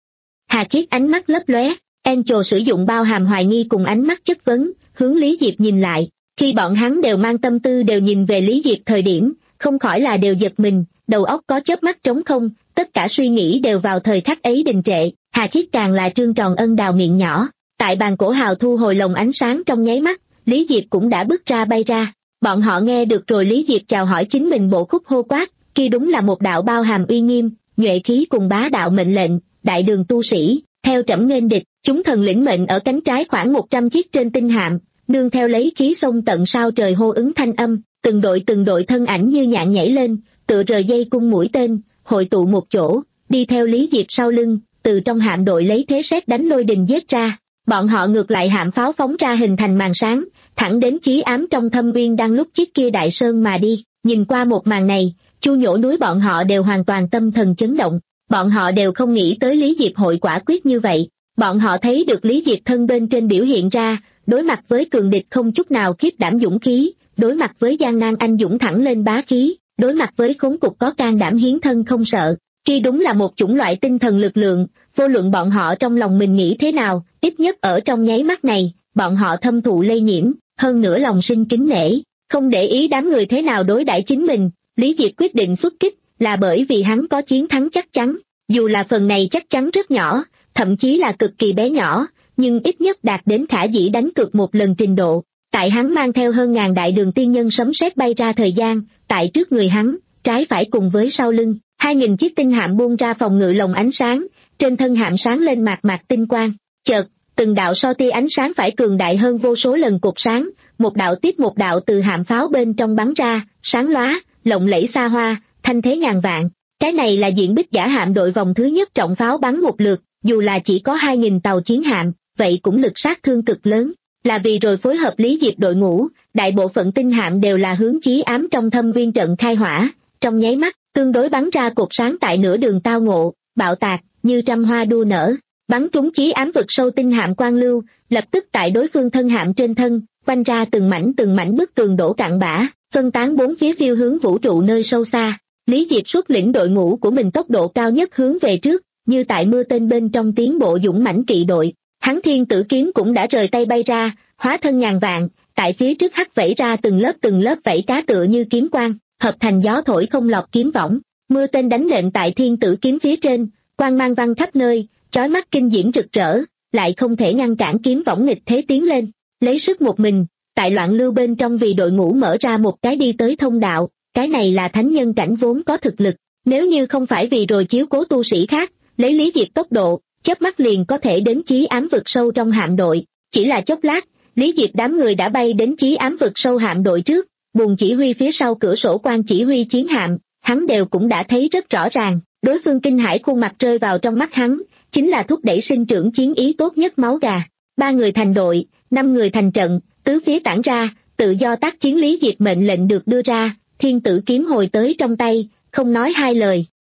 Hà Khiết ánh mắt lấp lóe, Angel sử dụng bao hàm hoài nghi cùng ánh mắt chất vấn, hướng Lý Diệp nhìn lại. Khi bọn hắn đều mang tâm tư đều nhìn về Lý Diệp thời điểm, không khỏi là đều giật mình, đầu óc có chớp mắt trống không, tất cả suy nghĩ đều vào thời khắc ấy đình trệ. Hà Khiết càng là trương tròn ân đào miệng nhỏ. Tại bàn cổ hào thu hồi lồng ánh sáng trong nháy mắt, Lý Diệp cũng đã bước ra bay ra. Bọn họ nghe được rồi Lý Diệp chào hỏi chính mình bộ khúc hô quát, kia đúng là một đạo bao hàm uy nghiêm, nhuệ khí cùng bá đạo mệnh lệnh. Đại đường tu sĩ, theo trẫm nghênh địch, chúng thần lĩnh mệnh ở cánh trái khoảng một trăm chiếc trên tinh hạm, nương theo lấy khí sông tận sao trời hô ứng thanh âm, từng đội từng đội thân ảnh như nhạn nhảy lên, tựa rời dây cung mũi tên, hội tụ một chỗ, đi theo Lý Diệp sau lưng, từ trong hạm đội lấy thế sét đánh lôi đình giết ra. Bọn họ ngược lại hạm pháo phóng ra hình thành màn sáng, thẳng đến chí ám trong thâm uyên đang lúc chiếc kia đại sơn mà đi. Nhìn qua một màn này, Chu Nhổ núi bọn họ đều hoàn toàn tâm thần chấn động. Bọn họ đều không nghĩ tới Lý Diệp hội quả quyết như vậy. Bọn họ thấy được Lý Diệp thân bên trên biểu hiện ra, đối mặt với cường địch không chút nào khiếp đảm dũng khí, đối mặt với gian nan anh dũng thẳng lên bá khí, đối mặt với khốn cục có can đảm hiến thân không sợ. Khi đúng là một chủng loại tinh thần lực lượng, vô luận bọn họ trong lòng mình nghĩ thế nào, ít nhất ở trong nháy mắt này, bọn họ thâm thụ lây nhiễm, hơn nữa lòng sinh kính nể, không để ý đám người thế nào đối đãi chính mình. Lý Diệp quyết định xuất kích, là bởi vì hắn có chiến thắng chắc chắn, dù là phần này chắc chắn rất nhỏ, thậm chí là cực kỳ bé nhỏ, nhưng ít nhất đạt đến khả dĩ đánh cược một lần trình độ. Tại hắn mang theo hơn ngàn đại đường tiên nhân sấm sét bay ra thời gian, tại trước người hắn, trái phải cùng với sau lưng, hai nghìn chiếc tinh hạm buông ra phòng ngự lồng ánh sáng, trên thân hạm sáng lên mạc mạc tinh quang. Chợt, từng đạo so tia ánh sáng phải cường đại hơn vô số lần cột sáng, một đạo tiếp một đạo từ hạm pháo bên trong bắn ra, sáng lóa, lộng lẫy xa hoa, thanh thế ngàn vạn. Cái này là Diện Bích Giả hạm đội vòng thứ nhất trọng pháo bắn một lượt, dù là chỉ có hai nghìn tàu chiến hạm, vậy cũng lực sát thương cực lớn. Là vì rồi phối hợp Lý Diệp đội ngũ, đại bộ phận tinh hạm đều là hướng chí ám trong thâm viên trận khai hỏa, trong nháy mắt, tương đối bắn ra cột sáng tại nửa đường tao ngộ, bạo tạc, như trăm hoa đua nở, bắn trúng chí ám vực sâu tinh hạm quang lưu, lập tức tại đối phương thân hạm trên thân, quanh ra từng mảnh từng mảnh bức tường đổ cạn bã, phân tán bốn phía phiêu hướng vũ trụ nơi sâu xa. Lý Diệp xuất lĩnh đội ngũ của mình tốc độ cao nhất hướng về trước, như tại mưa tên bên trong tiến bộ dũng mãnh kỵ đội. Hắn thiên tử kiếm cũng đã rời tay bay ra, hóa thân ngàn vạn, tại phía trước hắt vẩy ra từng lớp từng lớp vảy cá tựa như kiếm quang, hợp thành gió thổi không lọt kiếm võng. Mưa tên đánh lệnh tại thiên tử kiếm phía trên, quang mang văng khắp nơi, chói mắt kinh diễm rực rỡ, lại không thể ngăn cản kiếm võng nghịch thế tiến lên. Lấy sức một mình, tại loạn lưu bên trong vì đội ngũ mở ra một cái đi tới thông đạo, cái này là thánh nhân cảnh vốn có thực lực. Nếu như không phải vì rồi chiếu cố tu sĩ khác, lấy Lý Diệp tốc độ, chớp mắt liền có thể đến chí ám vực sâu trong hạm đội. Chỉ là chốc lát, Lý Diệp đám người đã bay đến chí ám vực sâu hạm đội trước, buồng chỉ huy phía sau cửa sổ quan chỉ huy chiến hạm, hắn đều cũng đã thấy rất rõ ràng, đối phương kinh hãi khuôn mặt rơi vào trong mắt hắn, chính là thúc đẩy sinh trưởng chiến ý tốt nhất máu gà. Ba người thành đội, năm người thành trận, tứ phía tản ra, tự do tác chiến. Lý Diệp mệnh lệnh được đưa ra, thiên tử kiếm hồi tới trong tay, không nói hai lời,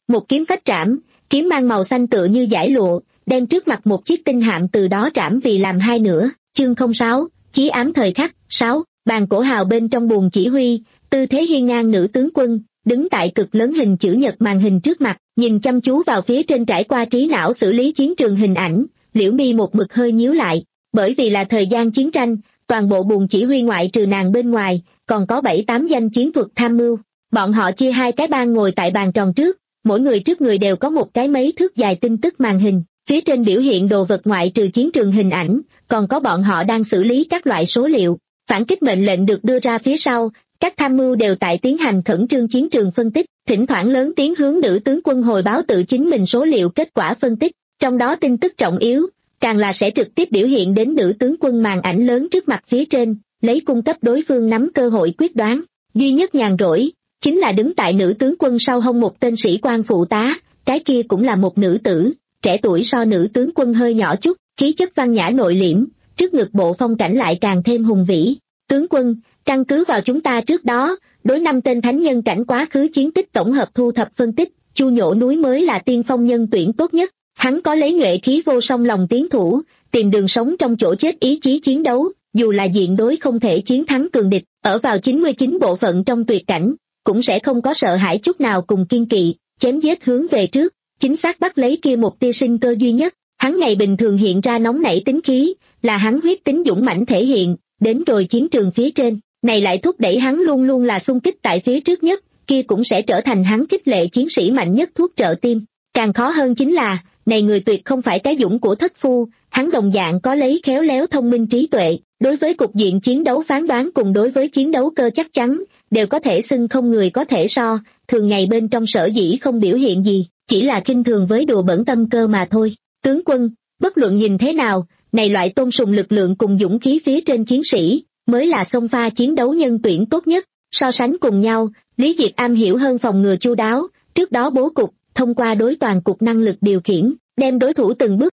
Một kiếm phách trảm, kiếm mang màu xanh tựa như dải lụa, đem trước mặt một chiếc tinh hạm từ đó trảm vì làm hai nửa. Chương không sáu, chí ám thời khắc. Sáu, bàn cổ hào bên trong buồng chỉ huy, tư thế hiên ngang nữ tướng quân, đứng tại cực lớn hình chữ nhật màn hình trước mặt, nhìn chăm chú vào phía trên trải qua trí não xử lý chiến trường hình ảnh, liễu mi một mực hơi nhíu lại, bởi vì là thời gian chiến tranh, toàn bộ buồng chỉ huy ngoại trừ nàng bên ngoài, còn có bảy tám danh chiến thuật tham mưu, bọn họ chia hai cái ban ngồi tại bàn tròn trước, mỗi người trước người đều có một cái mấy thước dài tin tức màn hình, phía trên biểu hiện đồ vật ngoại trừ chiến trường hình ảnh, còn có bọn họ đang xử lý các loại số liệu, phản kích mệnh lệnh được đưa ra phía sau. Các tham mưu đều tại tiến hành khẩn trương chiến trường phân tích, thỉnh thoảng lớn tiếng hướng nữ tướng quân hồi báo tự chính mình số liệu kết quả phân tích, trong đó tin tức trọng yếu, càng là sẽ trực tiếp biểu hiện đến nữ tướng quân màn ảnh lớn trước mặt phía trên, lấy cung cấp đối phương nắm cơ hội quyết đoán. Duy nhất nhàn rỗi, chính là đứng tại nữ tướng quân sau hông một tên sĩ quan phụ tá, cái kia cũng là một nữ tử, trẻ tuổi so nữ tướng quân hơi nhỏ chút, khí chất văn nhã nội liễm, trước ngực bộ phong cảnh lại càng thêm hùng vĩ. Tướng quân, căn cứ vào chúng ta trước đó, đối năm tên thánh nhân cảnh quá khứ chiến tích tổng hợp thu thập phân tích, Chu Nhổ Núi mới là tiên phong nhân tuyển tốt nhất, hắn có lấy nhuệ khí vô song lòng tiến thủ, tìm đường sống trong chỗ chết ý chí chiến đấu, dù là diện đối không thể chiến thắng cường địch, ở vào chín mươi chín bộ phận trong tuyệt cảnh, cũng sẽ không có sợ hãi chút nào cùng kiên kỵ, chém giết hướng về trước, chính xác bắt lấy kia một tia sinh cơ duy nhất, hắn ngày bình thường hiện ra nóng nảy tính khí, là hắn huyết tính dũng mãnh thể hiện, đến rồi chiến trường phía trên, này lại thúc đẩy hắn luôn luôn là xung kích tại phía trước nhất, kia cũng sẽ trở thành hắn khích lệ chiến sĩ mạnh nhất thuốc trợ tim. Càng khó hơn chính là, này người tuyệt không phải cái dũng của thất phu, hắn đồng dạng có lấy khéo léo thông minh trí tuệ, đối với cục diện chiến đấu phán đoán cùng đối với chiến đấu cơ chắc chắn, đều có thể xưng không người có thể so, thường ngày bên trong sở dĩ không biểu hiện gì, chỉ là khinh thường với đùa bẩn tâm cơ mà thôi. Tướng quân, bất luận nhìn thế nào, này loại tôn sùng lực lượng cùng dũng khí phía trên chiến sĩ, mới là xông pha chiến đấu nhân tuyển tốt nhất, so sánh cùng nhau, Lý Diệp am hiểu hơn phòng ngừa chu đáo, trước đó bố cục, thông qua đối toàn cục năng lực điều khiển, đem đối thủ từng bước.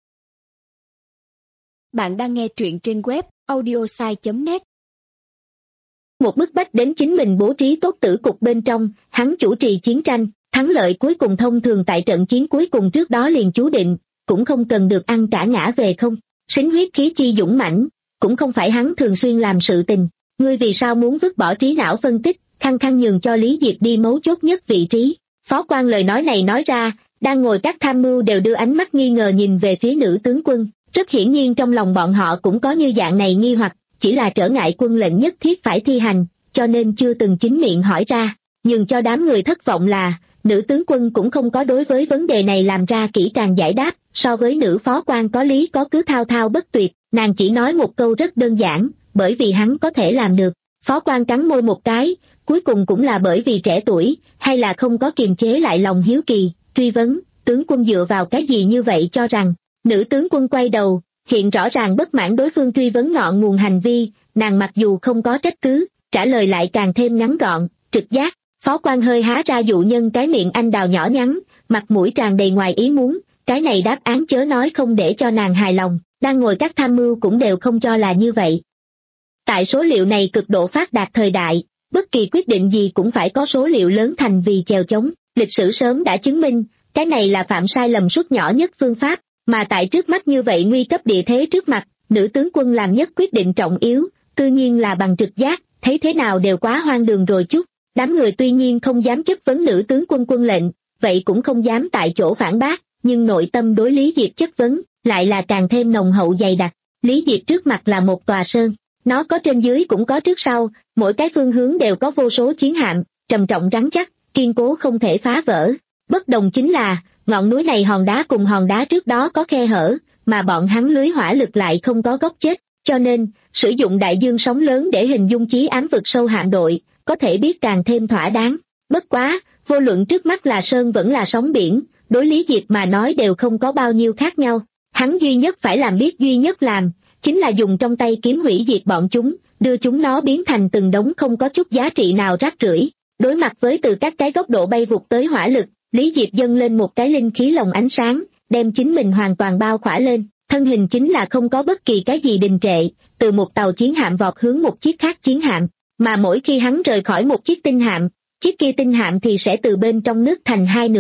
Bạn đang nghe truyện trên web audiosai chấm net. Một bức bách đến chính mình bố trí tốt tử cục bên trong, hắn chủ trì chiến tranh, thắng lợi cuối cùng thông thường tại trận chiến cuối cùng trước đó liền chú định, cũng không cần được ăn cả ngã về không. Xính huyết khí chi dũng mãnh, cũng không phải hắn thường xuyên làm sự tình. Ngươi vì sao muốn vứt bỏ trí não phân tích, khăng khăng nhường cho Lý Diệp đi mấu chốt nhất vị trí? Phó quan lời nói này nói ra, đang ngồi các tham mưu đều đưa ánh mắt nghi ngờ nhìn về phía nữ tướng quân. Rất hiển nhiên trong lòng bọn họ cũng có như dạng này nghi hoặc, chỉ là trở ngại quân lệnh nhất thiết phải thi hành, cho nên chưa từng chính miệng hỏi ra. Nhưng cho đám người thất vọng là, nữ tướng quân cũng không có đối với vấn đề này làm ra kỹ càng giải đáp, so với nữ phó quan có lý có cứ thao thao bất tuyệt, nàng chỉ nói một câu rất đơn giản, bởi vì hắn có thể làm được. Phó quan cắn môi một cái, cuối cùng cũng là bởi vì trẻ tuổi, hay là không có kiềm chế lại lòng hiếu kỳ, truy vấn, tướng quân dựa vào cái gì như vậy cho rằng, nữ tướng quân quay đầu, hiện rõ ràng bất mãn đối phương truy vấn ngọn nguồn hành vi, nàng mặc dù không có trách cứ, trả lời lại càng thêm ngắn gọn, trực giác. Phó quan hơi há ra dụ nhân cái miệng anh đào nhỏ nhắn, mặt mũi tràn đầy ngoài ý muốn, cái này đáp án chớ nói không để cho nàng hài lòng, đang ngồi các tham mưu cũng đều không cho là như vậy. Tại số liệu này cực độ phát đạt thời đại, bất kỳ quyết định gì cũng phải có số liệu lớn thành vì chèo chống, lịch sử sớm đã chứng minh, cái này là phạm sai lầm suất nhỏ nhất phương pháp, mà tại trước mắt như vậy nguy cấp địa thế trước mặt, nữ tướng quân làm nhất quyết định trọng yếu, tự nhiên là bằng trực giác, thấy thế nào đều quá hoang đường rồi chút. Đám người tuy nhiên không dám chất vấn nữ tướng quân quân lệnh, vậy cũng không dám tại chỗ phản bác, nhưng nội tâm đối Lý Diệp chất vấn, lại là càng thêm nồng hậu dày đặc. Lý Diệp trước mặt là một tòa sơn, nó có trên dưới cũng có trước sau, mỗi cái phương hướng đều có vô số chiến hạm, trầm trọng rắn chắc, kiên cố không thể phá vỡ. Bất đồng chính là, ngọn núi này hòn đá cùng hòn đá trước đó có khe hở, mà bọn hắn lưới hỏa lực lại không có góc chết, cho nên, sử dụng đại dương sóng lớn để hình dung chí ám vực sâu hạm đội, có thể biết càng thêm thỏa đáng. Bất quá, vô luận trước mắt là sơn vẫn là sóng biển, đối Lý Diệp mà nói đều không có bao nhiêu khác nhau. Hắn duy nhất phải làm biết duy nhất làm, chính là dùng trong tay kiếm hủy diệt bọn chúng, đưa chúng nó biến thành từng đống không có chút giá trị nào rác rưởi. Đối mặt với từ các cái góc độ bay vụt tới hỏa lực, Lý Diệp dâng lên một cái linh khí lồng ánh sáng, đem chính mình hoàn toàn bao khỏa lên. Thân hình chính là không có bất kỳ cái gì đình trệ, từ một tàu chiến hạm vọt hướng một chiếc khác chiến hạm, mà mỗi khi hắn rời khỏi một chiếc tinh hạm, chiếc kia tinh hạm thì sẽ từ bên trong nước thành hai nửa,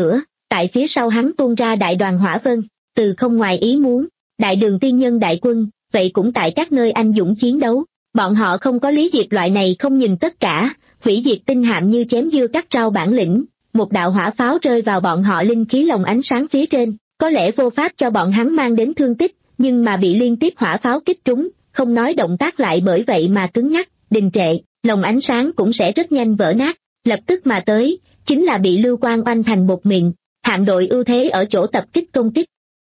tại phía sau hắn tuôn ra đại đoàn hỏa vân, từ không ngoài ý muốn, đại đường tiên nhân đại quân, vậy cũng tại các nơi anh dũng chiến đấu, bọn họ không có lý diệt loại này không nhìn tất cả, hủy diệt tinh hạm như chém dưa cắt rau bản lĩnh, một đạo hỏa pháo rơi vào bọn họ linh khí lồng ánh sáng phía trên, có lẽ vô pháp cho bọn hắn mang đến thương tích, nhưng mà bị liên tiếp hỏa pháo kích trúng, không nói động tác lại bởi vậy mà cứng nhắc, đình trệ, lồng ánh sáng cũng sẽ rất nhanh vỡ nát, lập tức mà tới, chính là bị lưu quang oanh thành bột mịn, hạm đội ưu thế ở chỗ tập kích công kích.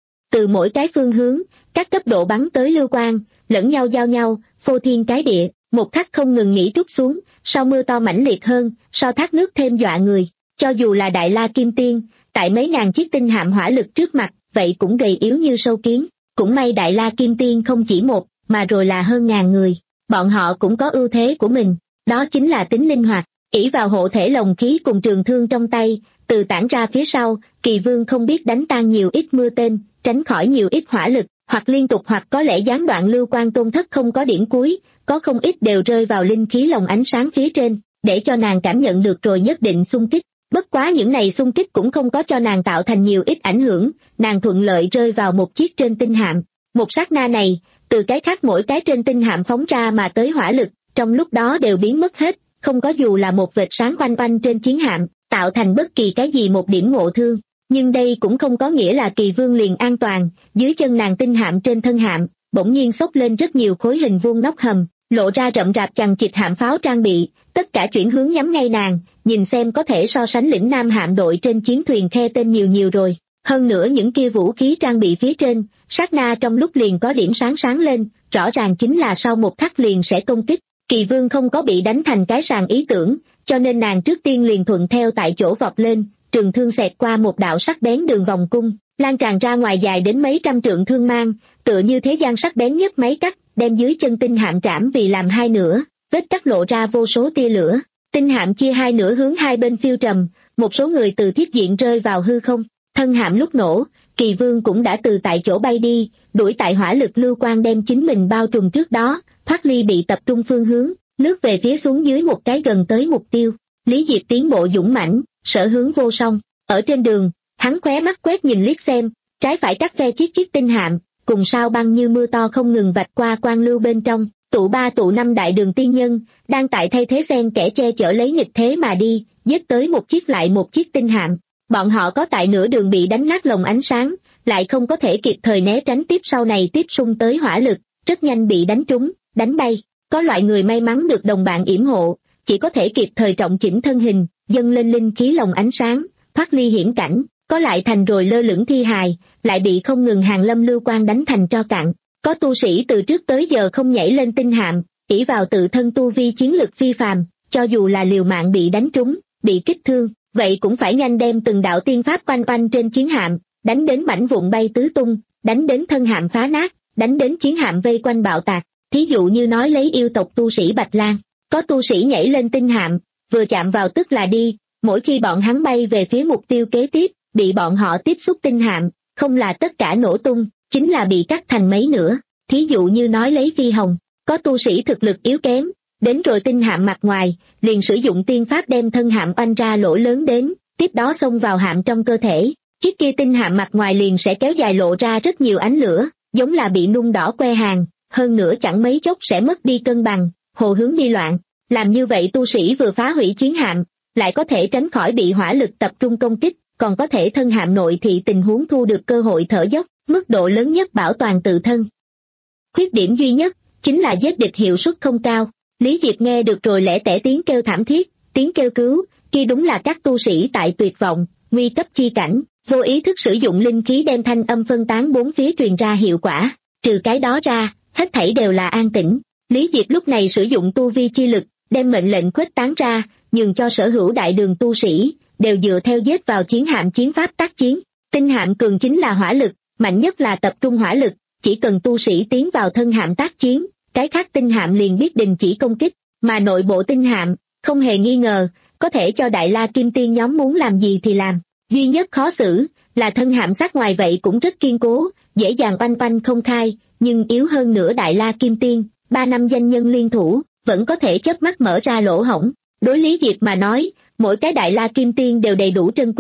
Từ mỗi cái phương hướng, các cấp độ bắn tới lưu quang, lẫn nhau giao nhau, phô thiên cái địa, một khắc không ngừng nghỉ trút xuống, sau mưa to mãnh liệt hơn, so thác nước thêm dọa người, cho dù là Đại La Kim Tiên, tại mấy ngàn chiếc tinh hạm hỏa lực trước mặt, vậy cũng gầy yếu như sâu kiến, cũng may Đại La Kim Tiên không chỉ một, mà rồi là hơn ngàn người, bọn họ cũng có ưu thế của mình, đó chính là tính linh hoạt, ỷ vào hộ thể lồng khí cùng trường thương trong tay, từ tản ra phía sau, Kỳ Vương không biết đánh tan nhiều ít mưa tên, tránh khỏi nhiều ít hỏa lực, hoặc liên tục hoặc có lẽ gián đoạn lưu quan tôn thất không có điểm cuối, có không ít đều rơi vào linh khí lồng ánh sáng phía trên, để cho nàng cảm nhận được rồi nhất định xung kích. Bất quá những này xung kích cũng không có cho nàng tạo thành nhiều ít ảnh hưởng, nàng thuận lợi rơi vào một chiếc trên tinh hạm. Một sát na này, từ cái khác mỗi cái trên tinh hạm phóng ra mà tới hỏa lực, trong lúc đó đều biến mất hết, không có dù là một vệt sáng oanh oanh trên chiến hạm, tạo thành bất kỳ cái gì một điểm ngộ thương. Nhưng đây cũng không có nghĩa là Kỳ Vương liền an toàn, dưới chân nàng tinh hạm trên thân hạm, bỗng nhiên xốc lên rất nhiều khối hình vuông nóc hầm, lộ ra rậm rạp chằng chịt hạm pháo trang bị, tất cả chuyển hướng nhắm ngay nàng, nhìn xem có thể so sánh lĩnh nam hạm đội trên chiến thuyền khe tên nhiều nhiều rồi. Hơn nữa những kia vũ khí trang bị phía trên, sát na trong lúc liền có điểm sáng sáng lên, rõ ràng chính là sau một khắc liền sẽ công kích. Kỳ Vương không có bị đánh thành cái sàng ý tưởng, cho nên nàng trước tiên liền thuận theo tại chỗ vọt lên, trường thương xẹt qua một đạo sắc bén đường vòng cung, lan tràn ra ngoài dài đến mấy trăm trượng thương mang, tựa như thế gian sắc bén nhất máy cắt, đem dưới chân tinh hạm trảm vì làm hai nửa, vết cắt lộ ra vô số tia lửa, tinh hạm chia hai nửa hướng hai bên phiêu trầm, một số người từ tiếp diện rơi vào hư không, thân hạm lúc nổ, Kỳ Vương cũng đã từ tại chỗ bay đi, đuổi tại hỏa lực lưu quang đem chính mình bao trùm trước đó, thoát ly bị tập trung phương hướng, lướt về phía xuống dưới một cái gần tới mục tiêu. Lý Diệp tiến bộ dũng mãnh, sở hướng vô song, ở trên đường, hắn khóe mắt quét nhìn liếc xem, trái phải cắt phe chiếc chiếc tinh hạm, cùng sao băng như mưa to không ngừng vạch qua quang lưu bên trong, tụ ba tụ năm đại đường tiên nhân, đang tại thay thế xen kẻ che chở lấy nghịch thế mà đi, giết tới một chiếc lại một chiếc tinh hạm. Bọn họ có tại nửa đường bị đánh nát lồng ánh sáng, lại không có thể kịp thời né tránh tiếp sau này tiếp xung tới hỏa lực, rất nhanh bị đánh trúng, đánh bay. Có loại người may mắn được đồng bạn yểm hộ, chỉ có thể kịp thời trọng chỉnh thân hình, dâng lên linh khí lồng ánh sáng, thoát ly hiểm cảnh, có lại thành rồi lơ lửng thi hài, lại bị không ngừng hàng lâm lưu quang đánh thành tro cạn. Có tu sĩ từ trước tới giờ không nhảy lên tinh hạm, ỷ vào tự thân tu vi chiến lực phi phàm, cho dù là liều mạng bị đánh trúng, bị kích thương, vậy cũng phải nhanh đem từng đạo tiên pháp oanh oanh trên chiến hạm, đánh đến mảnh vụn bay tứ tung, đánh đến thân hạm phá nát, đánh đến chiến hạm vây quanh bạo tạc. Thí dụ như nói lấy yêu tộc tu sĩ Bạch Lan, có tu sĩ nhảy lên tinh hạm, vừa chạm vào tức là đi, mỗi khi bọn hắn bay về phía mục tiêu kế tiếp, bị bọn họ tiếp xúc tinh hạm, không là tất cả nổ tung, chính là bị cắt thành mấy nửa. Thí dụ như nói lấy Phi Hồng, có tu sĩ thực lực yếu kém, đến rồi tinh hạm mặt ngoài, liền sử dụng tiên pháp đem thân hạm oanh ra lỗ lớn đến, tiếp đó xông vào hạm trong cơ thể, chiếc kia tinh hạm mặt ngoài liền sẽ kéo dài lộ ra rất nhiều ánh lửa, giống là bị nung đỏ que hàng. Hơn nữa chẳng mấy chốc sẽ mất đi cân bằng, hồ hướng đi loạn. Làm như vậy tu sĩ vừa phá hủy chiến hạm, lại có thể tránh khỏi bị hỏa lực tập trung công kích, còn có thể thân hạm nội thị tình huống thu được cơ hội thở dốc, mức độ lớn nhất bảo toàn tự thân. Khuyết điểm duy nhất, chính là giết địch hiệu suất không cao. Lý Diệp nghe được rồi lẻ tẻ tiếng kêu thảm thiết, tiếng kêu cứu, kia đúng là các tu sĩ tại tuyệt vọng, nguy cấp chi cảnh, vô ý thức sử dụng linh khí đem thanh âm phân tán bốn phía truyền ra hiệu quả, trừ cái đó ra, hết thảy đều là an tĩnh. Lý Diệp lúc này sử dụng tu vi chi lực, đem mệnh lệnh khuếch tán ra, nhường cho sở hữu đại đường tu sĩ, đều dựa theo giết vào chiến hạm chiến pháp tác chiến. Tinh hạm cường chính là hỏa lực, mạnh nhất là tập trung hỏa lực, chỉ cần tu sĩ tiến vào thân hạm tác chiến, cái khác tinh hạm liền biết đình chỉ công kích, mà nội bộ tinh hạm, không hề nghi ngờ, có thể cho Đại La Kim Tiên nhóm muốn làm gì thì làm. Duy nhất khó xử, là thân hạm sát ngoài vậy cũng rất kiên cố, dễ dàng oanh oanh không khai, nhưng yếu hơn nữa Đại La Kim Tiên, ba năm danh nhân liên thủ, vẫn có thể chớp mắt mở ra lỗ hổng. Đối Lý Diệp mà nói, mỗi cái Đại La Kim Tiên đều đầy đủ trân quý,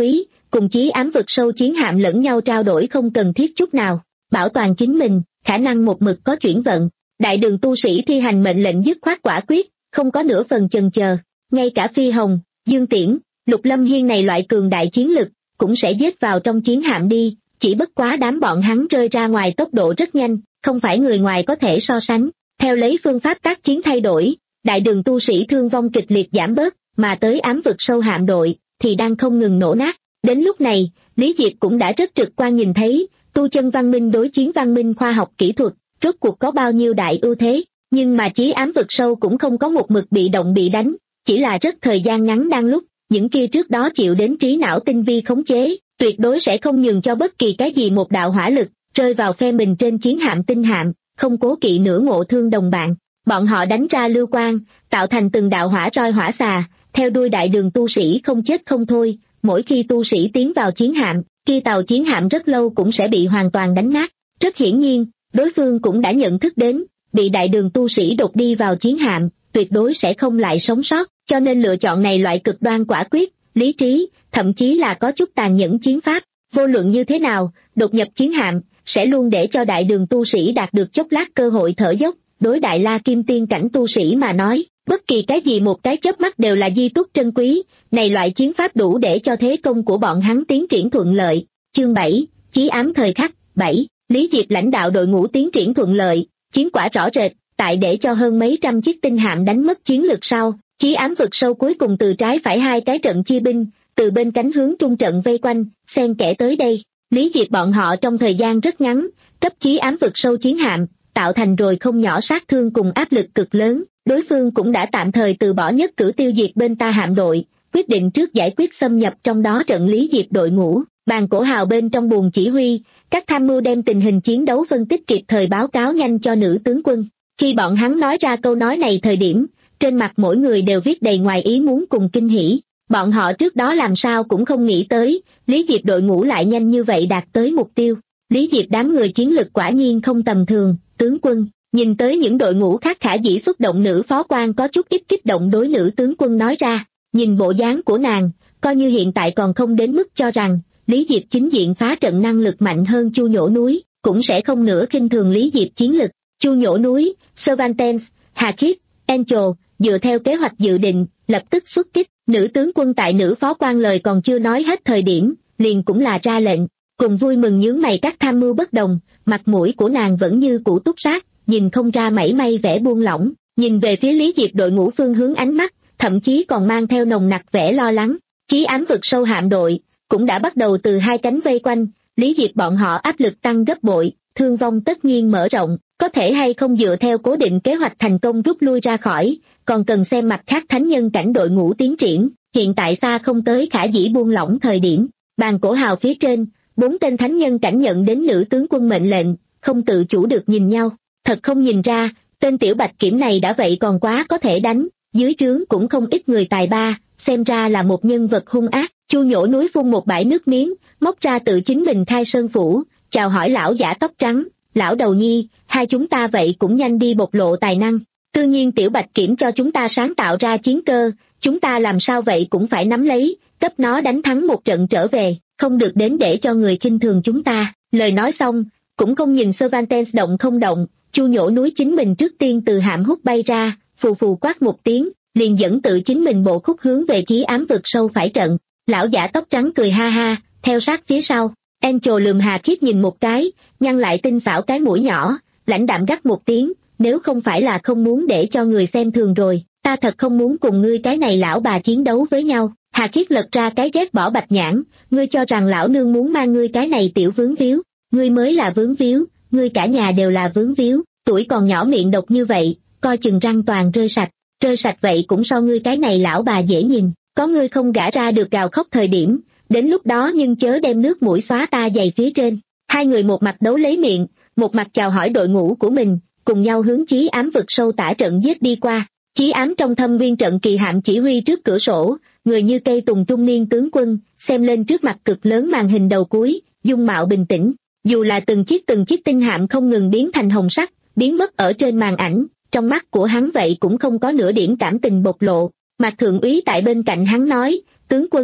cùng chí ám vực sâu chiến hạm lẫn nhau trao đổi không cần thiết chút nào, bảo toàn chính mình, khả năng một mực có chuyển vận. Đại đường tu sĩ thi hành mệnh lệnh dứt khoát quả quyết, không có nửa phần chần chờ, ngay cả Phi Hồng, Dương Tiễn, Lục Lâm Hiên này loại cường đại chiến lực, cũng sẽ giết vào trong chiến hạm đi, chỉ bất quá đám bọn hắn rơi ra ngoài tốc độ rất nhanh, không phải người ngoài có thể so sánh. Theo lấy phương pháp tác chiến thay đổi, đại đường tu sĩ thương vong kịch liệt giảm bớt, mà tới ám vực sâu hạm đội, thì đang không ngừng nổ nát. Đến lúc này, Lý Diệp cũng đã rất trực quan nhìn thấy, tu chân văn minh đối chiến văn minh khoa học kỹ thuật, rốt cuộc có bao nhiêu đại ưu thế, nhưng mà chí ám vực sâu cũng không có một mực bị động bị đánh, chỉ là rất thời gian ngắn đang lúc, những kia trước đó chịu đến trí não tinh vi khống chế, tuyệt đối sẽ không nhường cho bất kỳ cái gì một đạo hỏa lực, rơi vào phe mình trên chiến hạm tinh hạm, không cố kỵ nửa ngộ thương đồng bạn. Bọn họ đánh ra lưu quang, tạo thành từng đạo hỏa roi hỏa xà, theo đuôi đại đường tu sĩ không chết không thôi, mỗi khi tu sĩ tiến vào chiến hạm, khi tàu chiến hạm rất lâu cũng sẽ bị hoàn toàn đánh nát. Rất hiển nhiên, đối phương cũng đã nhận thức đến, bị đại đường tu sĩ đột đi vào chiến hạm, tuyệt đối sẽ không lại sống sót, cho nên lựa chọn này loại cực đoan quả quyết, lý trí, thậm chí là có chút tàn nhẫn chiến pháp. Vô luận như thế nào, đột nhập chiến hạm, sẽ luôn để cho đại đường tu sĩ đạt được chốc lát cơ hội thở dốc. Đối đại la kim tiên cảnh tu sĩ mà nói, bất kỳ cái gì một cái chớp mắt đều là di túc trân quý, này loại chiến pháp đủ để cho thế công của bọn hắn tiến triển thuận lợi. Chương bảy, chí ám thời khắc. Bảy, Lý Diệp lãnh đạo đội ngũ tiến triển thuận lợi, chiến quả rõ rệt, tại để cho hơn mấy trăm chiếc tinh hạm đánh mất chiến lược sau, chí ám vực sâu cuối cùng từ trái phải hai cái trận chia binh, từ bên cánh hướng trung trận vây quanh, xen kẽ tới đây. Lý Diệp bọn họ trong thời gian rất ngắn, cấp chí ám vực sâu chiến hạm, tạo thành rồi không nhỏ sát thương cùng áp lực cực lớn, đối phương cũng đã tạm thời từ bỏ nhất cử tiêu diệt bên ta hạm đội, quyết định trước giải quyết xâm nhập trong đó trận Lý Diệp đội ngũ. Bàn cổ hào bên trong buồng chỉ huy, các tham mưu đem tình hình chiến đấu phân tích kịp thời báo cáo nhanh cho nữ tướng quân. Khi bọn hắn nói ra câu nói này thời điểm, trên mặt mỗi người đều viết đầy ngoài ý muốn cùng kinh hỉ. Bọn họ trước đó làm sao cũng không nghĩ tới, Lý Diệp đội ngũ lại nhanh như vậy đạt tới mục tiêu. Lý Diệp đám người chiến lực quả nhiên không tầm thường, tướng quân. Nhìn tới những đội ngũ khác khả dĩ xuất động, nữ phó quan có chút ít kích động đối nữ tướng quân nói ra. Nhìn bộ dáng của nàng, coi như hiện tại còn không đến mức cho rằng Lý Diệp chính diện phá trận năng lực mạnh hơn Chu Nhổ Núi, cũng sẽ không nửa khinh thường Lý Diệp chiến lực. Chu Nhổ Núi, Cervantes, Hà Khiết, Angel, dựa theo kế hoạch dự định, lập tức xuất kích. Nữ tướng quân tại nữ phó quan lời còn chưa nói hết thời điểm, liền cũng là ra lệnh. Cùng vui mừng nhướng mày các tham mưu bất đồng, mặt mũi của nàng vẫn như cũ túc sát, nhìn không ra mảy may vẻ buông lỏng, nhìn về phía Lý Diệp đội ngũ phương hướng ánh mắt, thậm chí còn mang theo nồng nặc vẻ lo lắng. Chí ám vực sâu hạm đội cũng đã bắt đầu từ hai cánh vây quanh, Lý Diệp bọn họ áp lực tăng gấp bội, thương vong tất nhiên mở rộng, có thể hay không dựa theo cố định kế hoạch thành công rút lui ra khỏi, còn cần xem mặt khác thánh nhân cảnh đội ngũ tiến triển, hiện tại xa không tới khả dĩ buông lỏng thời điểm. Bàn cổ hào phía trên, bốn tên thánh nhân cảnh nhận đến nữ tướng quân mệnh lệnh, không tự chủ được nhìn nhau, thật không nhìn ra, tên tiểu bạch kiểm này đã vậy còn quá có thể đánh, dưới trướng cũng không ít người tài ba, xem ra là một nhân vật hung ác. Chu Nhổ Núi phun một bãi nước miếng, móc ra tự chính mình khai sơn phủ, chào hỏi lão giả tóc trắng, lão đầu nhi, hai chúng ta vậy cũng nhanh đi bộc lộ tài năng. Tự nhiên tiểu bạch kiểm cho chúng ta sáng tạo ra chiến cơ, chúng ta làm sao vậy cũng phải nắm lấy, cấp nó đánh thắng một trận trở về, không được đến để cho người khinh thường chúng ta. Lời nói xong, cũng không nhìn Cervantes động không động, Chu Nhổ Núi chính mình trước tiên từ hạm hút bay ra, phù phù quát một tiếng, liền dẫn tự chính mình bộ khúc hướng về chí ám vực sâu phải trận. Lão giả tóc trắng cười ha ha, theo sát phía sau. Angel lườm Hà Khiết nhìn một cái, nhăn lại tinh xảo cái mũi nhỏ, lãnh đạm gắt một tiếng, nếu không phải là không muốn để cho người xem thường rồi, ta thật không muốn cùng ngươi cái này lão bà chiến đấu với nhau. Hà Khiết lật ra cái ghét bỏ bạch nhãn, ngươi cho rằng lão nương muốn mang ngươi cái này tiểu vướng víu, ngươi mới là vướng víu, ngươi cả nhà đều là vướng víu, tuổi còn nhỏ miệng độc như vậy, coi chừng răng toàn rơi sạch, rơi sạch vậy cũng so ngươi cái này lão bà dễ nhìn, có ngươi không gả ra được gào khóc thời điểm, đến lúc đó nhưng chớ đem nước mũi xóa ta giày phía trên. Hai người một mặt đấu lấy miệng, một mặt chào hỏi đội ngũ của mình, cùng nhau hướng chí ám vực sâu tả trận giết đi qua. Chí ám trong thâm viên trận kỳ hạm chỉ huy trước cửa sổ, người như cây tùng trung niên tướng quân, xem lên trước mặt cực lớn màn hình đầu cuối, dung mạo bình tĩnh, dù là từng chiếc từng chiếc tinh hạm không ngừng biến thành hồng sắc, biến mất ở trên màn ảnh, trong mắt của hắn vậy cũng không có nửa điểm cảm tình bộc lộ. Mạc thượng úy tại bên cạnh hắn nói, tướng quân,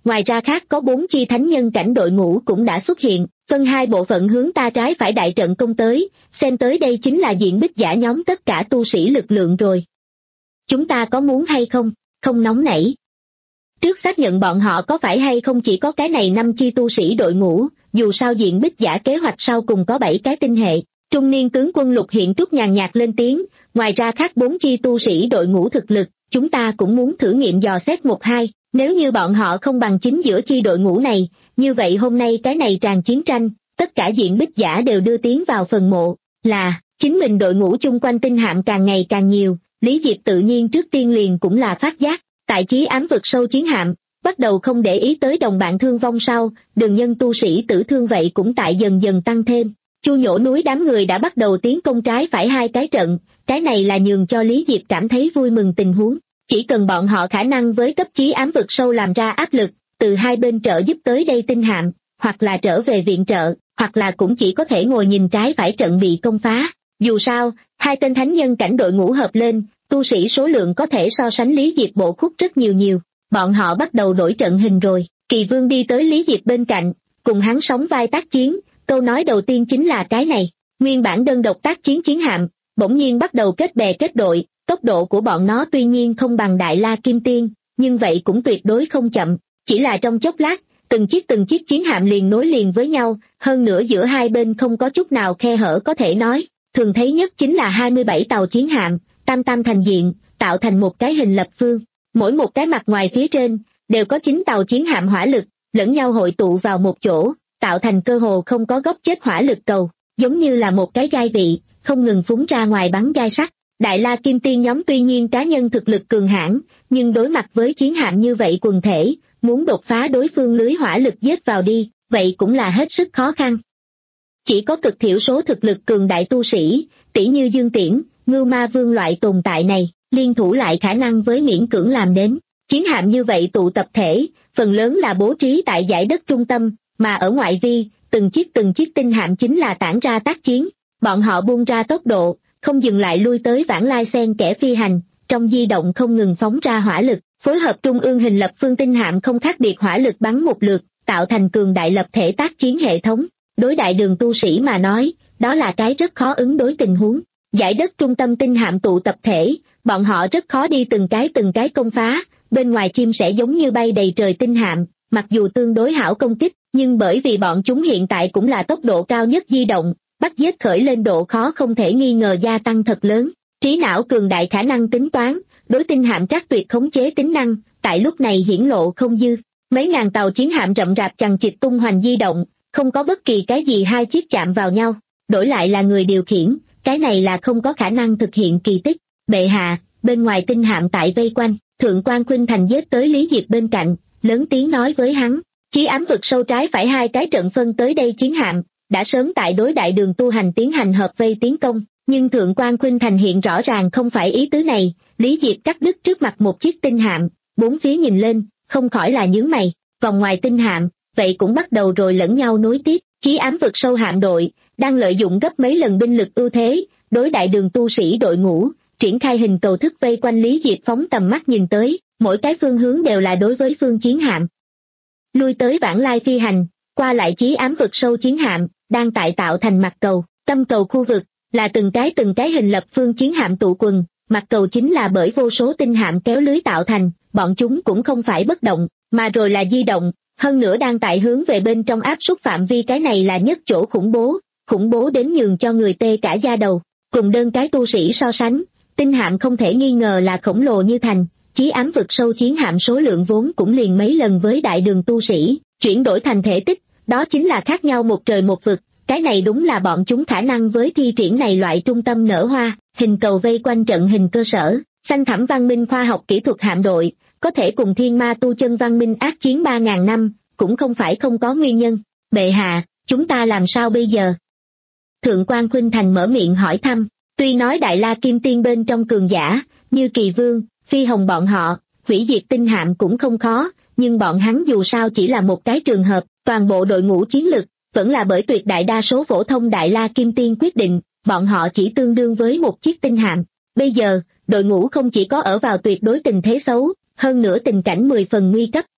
ngoài ra khác có bốn chi thánh nhân cảnh đội ngũ cũng đã xuất hiện, phân hai bộ phận hướng ta trái phải đại trận công tới, xem tới đây chính là diện bích giả nhóm tất cả tu sĩ lực lượng rồi. Chúng ta có muốn hay không, không nóng nảy. Trước xác nhận bọn họ có phải hay không chỉ có cái này năm chi tu sĩ đội ngũ, dù sao diện bích giả kế hoạch sau cùng có bảy cái tinh hệ. Trung niên tướng quân Lục Hiện Trúc nhàn nhạt lên tiếng, ngoài ra khác bốn chi tu sĩ đội ngũ thực lực, chúng ta cũng muốn thử nghiệm dò xét một hai, nếu như bọn họ không bằng chính giữa chi đội ngũ này, như vậy hôm nay cái này tràn chiến tranh, tất cả diện bích giả đều đưa tiến vào phần mộ, là, chính mình đội ngũ chung quanh tinh hạm càng ngày càng nhiều, Lý Diệp tự nhiên trước tiên liền cũng là phát giác, tại chí ám vực sâu chiến hạm, bắt đầu không để ý tới đồng bạn thương vong sau, đường nhân tu sĩ tử thương vậy cũng tại dần dần tăng thêm. Chu nhổ núi đám người đã bắt đầu tiến công trái phải hai cái trận, cái này là nhường cho Lý Diệp cảm thấy vui mừng tình huống. Chỉ cần bọn họ khả năng với cấp chí ám vực sâu làm ra áp lực, từ hai bên trợ giúp tới đây tinh hạm, hoặc là trở về viện trợ, hoặc là cũng chỉ có thể ngồi nhìn trái phải trận bị công phá. Dù sao, hai tên thánh nhân cảnh đội ngũ hợp lên, tu sĩ số lượng có thể so sánh Lý Diệp bộ khúc rất nhiều nhiều. Bọn họ bắt đầu đổi trận hình rồi, Kỳ Vương đi tới Lý Diệp bên cạnh, cùng hắn sóng vai tác chiến. Câu nói đầu tiên chính là cái này, nguyên bản đơn độc tác chiến chiến hạm, bỗng nhiên bắt đầu kết bè kết đội, tốc độ của bọn nó tuy nhiên không bằng Đại La Kim Tiên, nhưng vậy cũng tuyệt đối không chậm, chỉ là trong chốc lát, từng chiếc từng chiếc chiến hạm liền nối liền với nhau, hơn nữa giữa hai bên không có chút nào khe hở có thể nói, thường thấy nhất chính là hai mươi bảy tàu chiến hạm, tam tam thành diện, tạo thành một cái hình lập phương, mỗi một cái mặt ngoài phía trên, đều có chín tàu chiến hạm hỏa lực, lẫn nhau hội tụ vào một chỗ, tạo thành cơ hồ không có góc chết hỏa lực cầu, giống như là một cái gai vị, không ngừng phúng ra ngoài bắn gai sắt. Đại La Kim Tiên nhóm tuy nhiên cá nhân thực lực cường hãn, nhưng đối mặt với chiến hạm như vậy quần thể, muốn đột phá đối phương lưới hỏa lực giết vào đi, vậy cũng là hết sức khó khăn. Chỉ có cực thiểu số thực lực cường đại tu sĩ, tỷ như Dương Tiễn, Ngưu Ma Vương loại tồn tại này, liên thủ lại khả năng với miễn cưỡng làm đến. Chiến hạm như vậy tụ tập thể, phần lớn là bố trí tại dải đất trung tâm, mà ở ngoại vi, từng chiếc từng chiếc tinh hạm chính là tản ra tác chiến. Bọn họ buông ra tốc độ, không dừng lại lui tới vãng lai xen kẽ phi hành, trong di động không ngừng phóng ra hỏa lực, phối hợp trung ương hình lập phương tinh hạm không khác biệt hỏa lực bắn một lượt, tạo thành cường đại lập thể tác chiến hệ thống. Đối đại đường tu sĩ mà nói, đó là cái rất khó ứng đối tình huống. Dải đất trung tâm tinh hạm tụ tập thể, bọn họ rất khó đi từng cái từng cái công phá, bên ngoài chim sẽ giống như bay đầy trời tinh hạm, mặc dù tương đối hảo công kích, nhưng bởi vì bọn chúng hiện tại cũng là tốc độ cao nhất di động, bắt giết khởi lên độ khó không thể nghi ngờ gia tăng thật lớn. Trí não cường đại khả năng tính toán, đối tinh hạm trắc tuyệt khống chế tính năng, tại lúc này hiển lộ không dư. Mấy ngàn tàu chiến hạm rậm rạp chằng chịt tung hoành di động, không có bất kỳ cái gì hai chiếc chạm vào nhau, đổi lại là người điều khiển, cái này là không có khả năng thực hiện kỳ tích. Bệ hạ, bên ngoài tinh hạm tại vây quanh, Thượng quan Khuynh Thành giết tới Lý Diệp bên cạnh, lớn tiếng nói với hắn, chí ám vực sâu trái phải hai cái trận phân tới đây chiến hạm, đã sớm tại đối đại đường tu hành tiến hành hợp vây tiến công, nhưng Thượng quan Khuynh Thành hiện rõ ràng không phải ý tứ này. Lý Diệp cắt đứt trước mặt một chiếc tinh hạm, bốn phía nhìn lên, không khỏi là nhướng mày, vòng ngoài tinh hạm, vậy cũng bắt đầu rồi lẫn nhau nối tiếp, chí ám vực sâu hạm đội, đang lợi dụng gấp mấy lần binh lực ưu thế, đối đại đường tu sĩ đội ngũ, triển khai hình cầu thức vây quanh Lý Diệp phóng tầm mắt nhìn tới, mỗi cái phương hướng đều là đối với phương chiến hạm. Lui tới vãng lai phi hành, qua lại chí ám vực sâu chiến hạm, đang tại tạo thành mặt cầu, tâm cầu khu vực, là từng cái từng cái hình lập phương chiến hạm tụ quần, mặt cầu chính là bởi vô số tinh hạm kéo lưới tạo thành, bọn chúng cũng không phải bất động, mà rồi là di động, hơn nữa đang tại hướng về bên trong áp suất phạm vi, cái này là nhất chỗ khủng bố, khủng bố đến nhường cho người tê cả da đầu. Cùng đơn cái tu sĩ so sánh, tinh hạm không thể nghi ngờ là khổng lồ như thành, chí ám vực sâu chiến hạm số lượng vốn cũng liền mấy lần với đại đường tu sĩ, chuyển đổi thành thể tích, đó chính là khác nhau một trời một vực, cái này đúng là bọn chúng khả năng với thi triển này loại trung tâm nở hoa, hình cầu vây quanh trận hình cơ sở, xanh thẳm văn minh khoa học kỹ thuật hạm đội, có thể cùng thiên ma tu chân văn minh ác chiến ba ngàn năm, cũng không phải không có nguyên nhân. Bệ hạ, chúng ta làm sao bây giờ? Thượng quan Khuynh Thành mở miệng hỏi thăm, tuy nói Đại La Kim Tiên bên trong cường giả, như Kỳ Vương, Phi Hồng bọn họ, hủy diệt tinh hạm cũng không khó, nhưng bọn hắn dù sao chỉ là một cái trường hợp, toàn bộ đội ngũ chiến lực, vẫn là bởi tuyệt đại đa số phổ thông Đại La Kim Tiên quyết định, bọn họ chỉ tương đương với một chiếc tinh hạm. Bây giờ, đội ngũ không chỉ có ở vào tuyệt đối tình thế xấu, hơn nữa tình cảnh mười phần nguy cấp,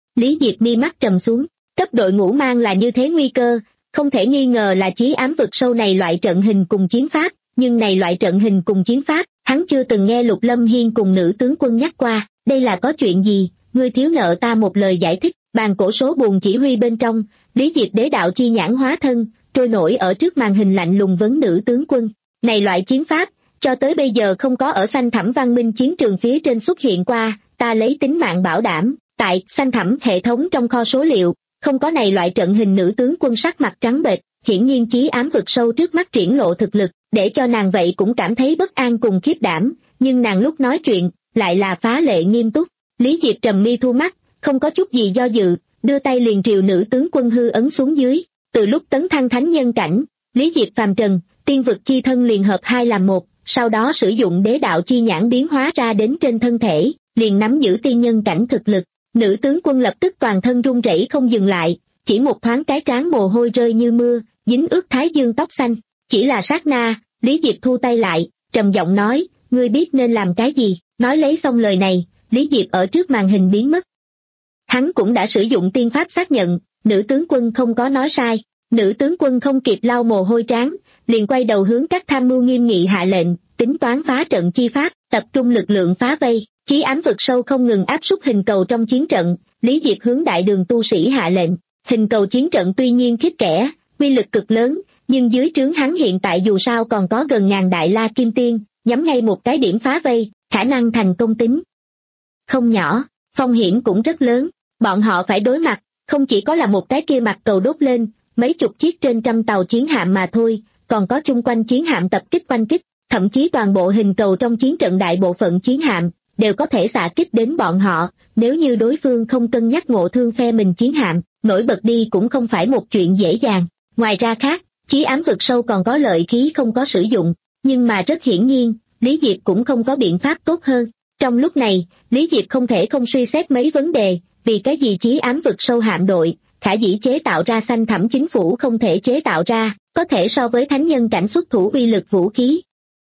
Lý Diệp mi mắt trầm xuống, cấp đội ngũ mang là như thế nguy cơ, không thể nghi ngờ là chí ám vực sâu này loại trận hình cùng chiến pháp, nhưng này loại trận hình cùng chiến pháp, hắn chưa từng nghe Lục Lâm Hiên cùng nữ tướng quân nhắc qua, đây là có chuyện gì, ngươi thiếu nợ ta một lời giải thích. Bàn cổ số buồn chỉ huy bên trong, Lý Diệp đế đạo chi nhãn hóa thân, trôi nổi ở trước màn hình lạnh lùng vấn nữ tướng quân. Này loại chiến pháp, cho tới bây giờ không có ở xanh thẳm văn minh chiến trường phía trên xuất hiện qua, ta lấy tính mạng bảo đảm, tại xanh thẳm hệ thống trong kho số liệu, không có này loại trận hình. Nữ tướng quân sắc mặt trắng bệch, hiển nhiên chí ám vực sâu trước mắt triển lộ thực lực, để cho nàng vậy cũng cảm thấy bất an cùng khiếp đảm, nhưng nàng lúc nói chuyện, lại là phá lệ nghiêm túc. Lý Diệp trầm mi thu mắt, không có chút gì do dự, đưa tay liền triều nữ tướng quân hư ấn xuống dưới. Từ lúc tấn thăng thánh nhân cảnh, Lý Diệp phàm trần, tiên vực chi thân liền hợp hai làm một, sau đó sử dụng đế đạo chi nhãn biến hóa ra đến trên thân thể, liền nắm giữ tiên nhân cảnh thực lực. Nữ tướng quân lập tức toàn thân run rẩy không dừng lại, chỉ một thoáng cái trán mồ hôi rơi như mưa, dính ướt thái dương tóc xanh. Chỉ là sát na, Lý Diệp thu tay lại, trầm giọng nói, ngươi biết nên làm cái gì. Nói lấy xong lời này, Lý Diệp ở trước màn hình biến mất. Hắn cũng đã sử dụng tiên pháp xác nhận, nữ tướng quân không có nói sai. Nữ tướng quân không kịp lau mồ hôi trán, liền quay đầu hướng các tham mưu nghiêm nghị hạ lệnh, tính toán phá trận chi pháp, tập trung lực lượng phá vây. Chí ám vực sâu không ngừng áp súc hình cầu trong chiến trận, Lý Diệp hướng đại đường tu sĩ hạ lệnh. Hình cầu chiến trận tuy nhiên khiếp kẻ, uy lực cực lớn, nhưng dưới trướng hắn hiện tại dù sao còn có gần ngàn đại la kim tiên, nhắm ngay một cái điểm phá vây, khả năng thành công tính không nhỏ, phong hiểm cũng rất lớn. Bọn họ phải đối mặt, không chỉ có là một cái kia mặt cầu đốt lên, mấy chục chiếc trên trăm tàu chiến hạm mà thôi, còn có chung quanh chiến hạm tập kích quanh kích, thậm chí toàn bộ hình cầu trong chiến trận đại bộ phận chiến hạm đều có thể xạ kích đến bọn họ. Nếu như đối phương không cân nhắc ngộ thương phe mình chiến hạm, nổi bật đi cũng không phải một chuyện dễ dàng. Ngoài ra khác, chí ám vực sâu còn có lợi khí không có sử dụng, nhưng mà rất hiển nhiên, Lý Diệp cũng không có biện pháp tốt hơn. Trong lúc này, Lý Diệp không thể không suy xét mấy vấn đề, vì cái gì chí ám vực sâu hạm đội, khả dĩ chế tạo ra xanh thẳm chính phủ không thể chế tạo ra, có thể so với thánh nhân cảnh xuất thủ uy lực vũ khí.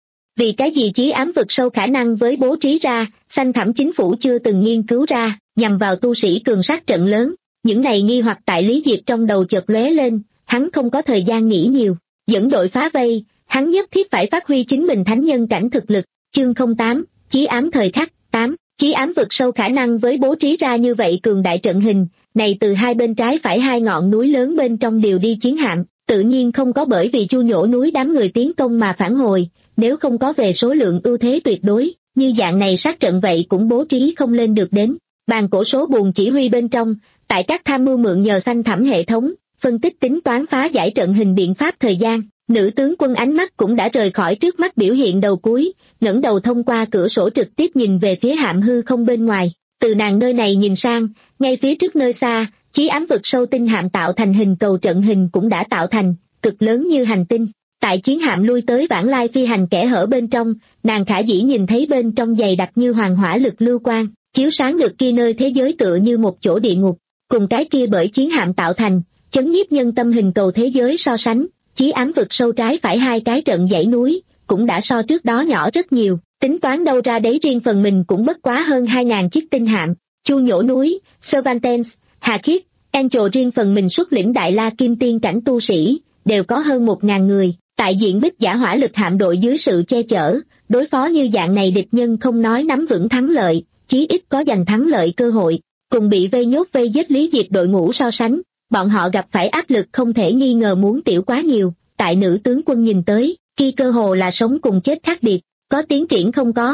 Vì cái gì chí ám vực sâu khả năng với bố trí ra, xanh thẳm chính phủ chưa từng nghiên cứu ra, nhằm vào tu sĩ cường sát trận lớn. Những này nghi hoặc tại Lý Diệp trong đầu chợt lóe lên, hắn không có thời gian nghĩ nhiều. Dẫn đội phá vây, hắn nhất thiết phải phát huy chính mình thánh nhân cảnh thực lực. Chương không tám, chí ám thời khắc. Tám, chí ám vực sâu khả năng với bố trí ra như vậy cường đại trận hình, này từ hai bên trái phải hai ngọn núi lớn bên trong đều đi chiến hạm, tự nhiên không có bởi vì chu nhổ núi đám người tiến công mà phản hồi, nếu không có về số lượng ưu thế tuyệt đối, như dạng này sát trận vậy cũng bố trí không lên được đến. Bàn cổ số buồn chỉ huy bên trong, tại các tham mưu mượn nhờ xanh thẳm hệ thống, phân tích tính toán phá giải trận hình biện pháp thời gian, nữ tướng quân ánh mắt cũng đã rời khỏi trước mắt biểu hiện đầu cuối, ngẩng đầu thông qua cửa sổ trực tiếp nhìn về phía hạm hư không bên ngoài. Từ nàng nơi này nhìn sang, ngay phía trước nơi xa, chí ám vực sâu tinh hạm tạo thành hình cầu trận hình cũng đã tạo thành, cực lớn như hành tinh. Tại chiến hạm lui tới vãng lai phi hành kẽ hở bên trong, nàng khả dĩ nhìn thấy bên trong dày đặc như hoàng hỏa lực lưu quang, chiếu sáng được kia nơi thế giới tựa như một chỗ địa ngục. Cùng cái kia bởi chiến hạm tạo thành, chấn nhiếp nhân tâm hình cầu thế giới so sánh, chí ám vực sâu trái phải hai cái trận dãy núi, cũng đã so trước đó nhỏ rất nhiều, tính toán đâu ra đấy riêng phần mình cũng bất quá hơn hai ngàn chiếc tinh hạm. Chu nhổ núi, Cervantes, Hà Khiết, Angel riêng phần mình xuất lĩnh đại la kim tiên cảnh tu sĩ, đều có hơn một ngàn người, tại diện bích giả hỏa lực hạm đội dưới sự che chở, đối phó như dạng này địch nhân không nói nắm vững thắng lợi, chí ít có giành thắng lợi cơ hội. Cùng bị vây nhốt vây giết Lý Diệp đội ngũ so sánh, bọn họ gặp phải áp lực không thể nghi ngờ muốn tiểu quá nhiều. Tại nữ tướng quân nhìn tới, kia cơ hồ là sống cùng chết khác biệt, có tiến triển không có.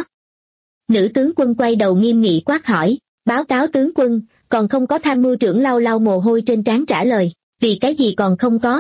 Nữ tướng quân quay đầu nghiêm nghị quát hỏi, báo cáo tướng quân, còn không có. Tham mưu trưởng lau lau mồ hôi trên trán trả lời, vì cái gì còn không có?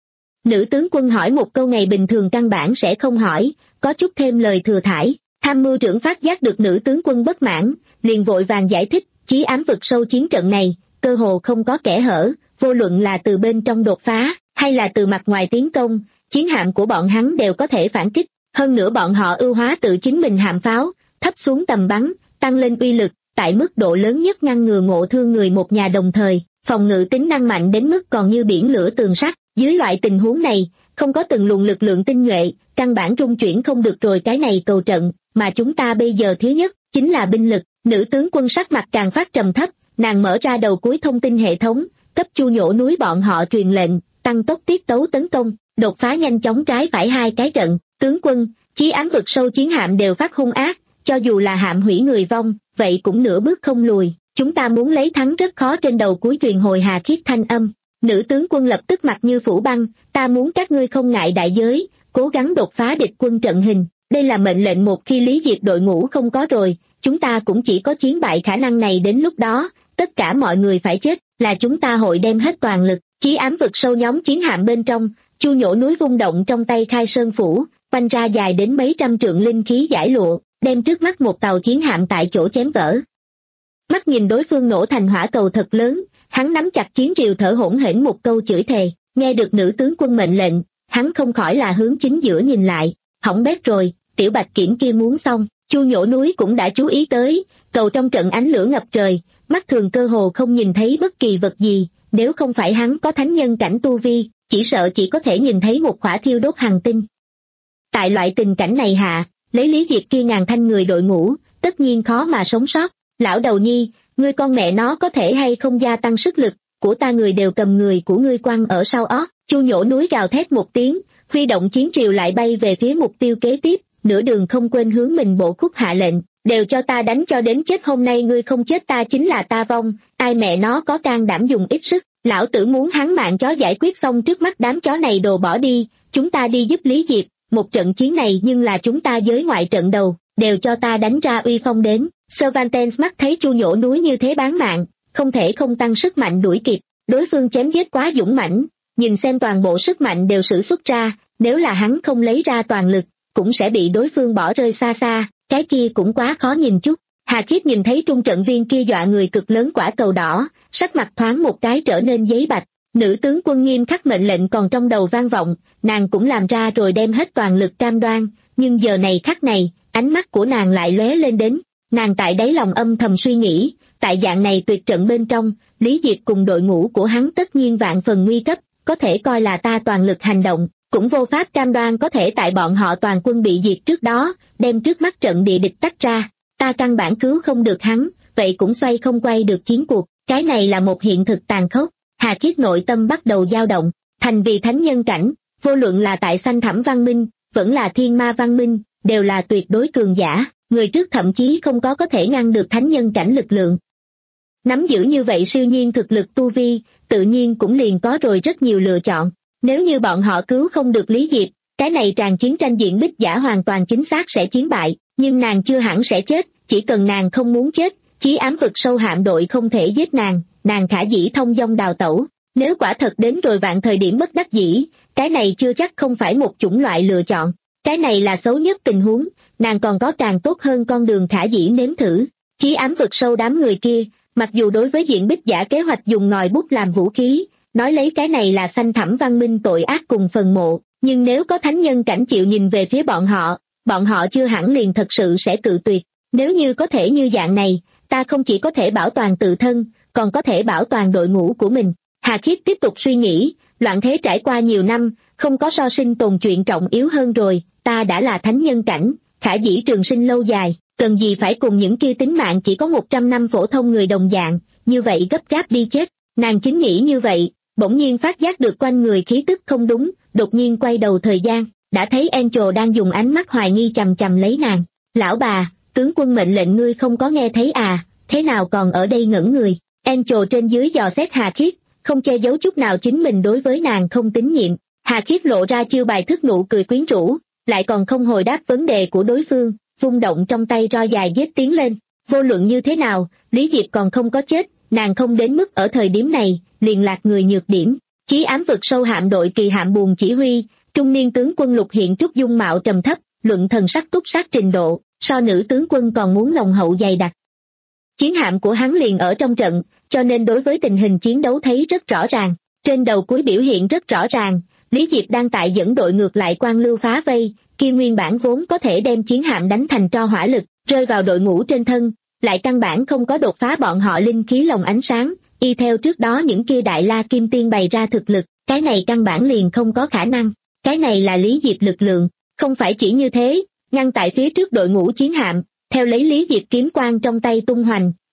Nữ tướng quân hỏi một câu ngày bình thường căn bản sẽ không hỏi, có chút thêm lời thừa thãi. Tham mưu trưởng phát giác được nữ tướng quân bất mãn, liền vội vàng giải thích, chí ám vực sâu chiến trận này, cơ hồ không có kẽ hở, vô luận là từ bên trong đột phá, hay là từ mặt ngoài tiến công, chiến hạm của bọn hắn đều có thể phản kích. Hơn nữa bọn họ ưu hóa tự chính mình hạm pháo, thấp xuống tầm bắn, tăng lên uy lực, tại mức độ lớn nhất ngăn ngừa ngộ thương người một nhà đồng thời, phòng ngự tính năng mạnh đến mức còn như biển lửa tường sắt. Dưới loại tình huống này, không có từng luồng lực lượng tinh nhuệ, căn bản trung chuyển không được rồi cái này cầu trận, mà chúng ta bây giờ thiếu nhất, chính là binh lực. Nữ tướng quân sắc mặt càng phát trầm thấp, nàng mở ra đầu cuối thông tin hệ thống, cấp Chu Nhổ Núi bọn họ truyền lệnh, tăng tốc tiết tấu tấn công, đột phá nhanh chóng trái phải hai cái trận, tướng quân, chí ám vực sâu chiến hạm đều phát hung ác, cho dù là hạm hủy người vong, vậy cũng nửa bước không lùi, chúng ta muốn lấy thắng rất khó. Trên đầu cuối truyền hồi hà khiết thanh âm, nữ tướng quân lập tức mặt như phủ băng, ta muốn các ngươi không ngại đại giới, cố gắng đột phá địch quân trận hình, đây là mệnh lệnh. Một khi Lý Diệp đội ngũ không có rồi, chúng ta cũng chỉ có chiến bại khả năng này, đến lúc đó, tất cả mọi người phải chết, là chúng ta hội đem hết toàn lực. Chí ám vực sâu nhóm chiến hạm bên trong, Chu Nhổ Núi vung động trong tay khai sơn phủ, quanh ra dài đến mấy trăm trượng linh khí giải lụa, đem trước mắt một tàu chiến hạm tại chỗ chém vỡ. Mắt nhìn đối phương nổ thành hỏa cầu thật lớn, hắn nắm chặt chiến rìu thở hổn hển một câu chửi thề, nghe được nữ tướng quân mệnh lệnh, hắn không khỏi là hướng chính giữa nhìn lại, hỏng bét rồi, tiểu bạch kiểm kia muốn xong. Chu Nhổ Núi cũng đã chú ý tới, cầu trong trận ánh lửa ngập trời, mắt thường cơ hồ không nhìn thấy bất kỳ vật gì, nếu không phải hắn có thánh nhân cảnh tu vi, chỉ sợ chỉ có thể nhìn thấy một khỏa thiêu đốt hành tinh. Tại loại tình cảnh này hạ, lấy Lý Diệp kia ngàn thanh người đội ngũ, tất nhiên khó mà sống sót. Lão đầu nhi, ngươi con mẹ nó có thể hay không gia tăng sức lực, của ta người đều cầm người của ngươi quăng ở sau ót. Chu Nhổ Núi gào thét một tiếng, huy động chiến triều lại bay về phía mục tiêu kế tiếp, nửa đường không quên hướng mình bộ khúc hạ lệnh, đều cho ta đánh cho đến chết, hôm nay ngươi không chết ta chính là ta vong, ai mẹ nó có can đảm dùng ít sức, lão tử muốn hắn mạng chó giải quyết xong trước mắt đám chó này đồ bỏ đi, chúng ta đi giúp Lý Diệp, một trận chiến này nhưng là chúng ta giới ngoại trận đầu, đều cho ta đánh ra uy phong đến. Cervantes mắt thấy Chu Nhổ Núi như thế bán mạng, không thể không tăng sức mạnh đuổi kịp, đối phương chém giết quá dũng mãnh, nhìn xem toàn bộ sức mạnh đều sử xuất ra, nếu là hắn không lấy ra toàn lực, cũng sẽ bị đối phương bỏ rơi xa xa, cái kia cũng quá khó nhìn chút. Hà Khiết nhìn thấy trung trận viên kia dọa người cực lớn quả cầu đỏ, sắc mặt thoáng một cái trở nên giấy bạch, nữ tướng quân nghiêm khắc mệnh lệnh còn trong đầu vang vọng, nàng cũng làm ra rồi đem hết toàn lực cam đoan, nhưng giờ này khắc này, ánh mắt của nàng lại lóe lên đến, nàng tại đáy lòng âm thầm suy nghĩ, tại dạng này tuyệt trận bên trong, Lý Diệp cùng đội ngũ của hắn tất nhiên vạn phần nguy cấp, có thể coi là ta toàn lực hành động, cũng vô pháp cam đoan có thể tại bọn họ toàn quân bị diệt trước đó, đem trước mắt trận địa địch tách ra, ta căn bản cứu không được hắn, vậy cũng xoay không quay được chiến cuộc, cái này là một hiện thực tàn khốc. Hà Khiết nội tâm bắt đầu dao động, thành vì thánh nhân cảnh, vô luận là tại Xanh Thẳm Văn Minh, vẫn là Thiên Ma Văn Minh, đều là tuyệt đối cường giả, người trước thậm chí không có có thể ngăn được thánh nhân cảnh lực lượng. Nắm giữ như vậy siêu nhiên thực lực tu vi, tự nhiên cũng liền có rồi rất nhiều lựa chọn. Nếu như bọn họ cứu không được Lý Diệp, cái này tràn chiến tranh diện bích giả hoàn toàn chính xác sẽ chiến bại, nhưng nàng chưa hẳn sẽ chết, chỉ cần nàng không muốn chết, chí ám vực sâu hạm đội không thể giết nàng, nàng khả dĩ thông dong đào tẩu. Nếu quả thật đến rồi vạn thời điểm bất đắc dĩ, cái này chưa chắc không phải một chủng loại lựa chọn. Cái này là xấu nhất tình huống, nàng còn có càng tốt hơn con đường khả dĩ nếm thử. Chí ám vực sâu đám người kia, mặc dù đối với diện bích giả kế hoạch dùng ngòi bút làm vũ khí, nói lấy cái này là Xanh Thẳm Văn Minh tội ác cùng phần mộ, nhưng nếu có thánh nhân cảnh chịu nhìn về phía bọn họ, bọn họ chưa hẳn liền thật sự sẽ cự tuyệt. Nếu như có thể như dạng này, ta không chỉ có thể bảo toàn tự thân, còn có thể bảo toàn đội ngũ của mình. Hà Khiết tiếp tục suy nghĩ, loạn thế trải qua nhiều năm, không có so sinh tồn chuyện trọng yếu hơn rồi, ta đã là thánh nhân cảnh, khả dĩ trường sinh lâu dài, cần gì phải cùng những kia tính mạng chỉ có một trăm năm phổ thông người đồng dạng, như vậy gấp gáp đi chết. Nàng chính nghĩ như vậy, bỗng nhiên phát giác được quanh người khí tức không đúng, đột nhiên quay đầu thời gian, đã thấy Angel đang dùng ánh mắt hoài nghi chằm chằm lấy nàng. Lão bà, tướng quân mệnh lệnh ngươi không có nghe thấy à, thế nào còn ở đây ngẩn người? Angel trên dưới dò xét Hà Khiết, không che giấu chút nào chính mình đối với nàng không tín nhiệm. Hà Khiết lộ ra chiêu bài thức nụ cười quyến rũ, lại còn không hồi đáp vấn đề của đối phương, vung động trong tay roi dài giết tiến lên. Vô luận như thế nào, Lý Diệp còn không có chết, nàng không đến mức ở thời điểm này, liền lạc người nhược điểm. Chí ám vực sâu hạm đội kỳ hạm buồn chỉ huy, trung niên tướng quân Lục Hiện Trúc dung mạo trầm thấp, luận thần sắc túc sát trình độ, so nữ tướng quân còn muốn nồng hậu dày đặc. Chiến hạm của hắn liền ở trong trận, cho nên đối với tình hình chiến đấu thấy rất rõ ràng. Trên đầu cuối biểu hiện rất rõ ràng, Lý Diệp đang tại dẫn đội ngược lại quan lưu phá vây, kia nguyên bản vốn có thể đem chiến hạm đánh thành tro hỏa lực, rơi vào đội ngũ trên thân, lại căn bản không có đột phá bọn họ linh khí lồng ánh sáng, y theo trước đó những kia đại la kim tiên bày ra thực lực, cái này căn bản liền không có khả năng. Cái này là Lý Diệp lực lượng, không phải chỉ như thế, ngăn tại phía trước đội ngũ chiến hạm, theo lấy Lý Diệp kiếm quang trong tay tung hoành,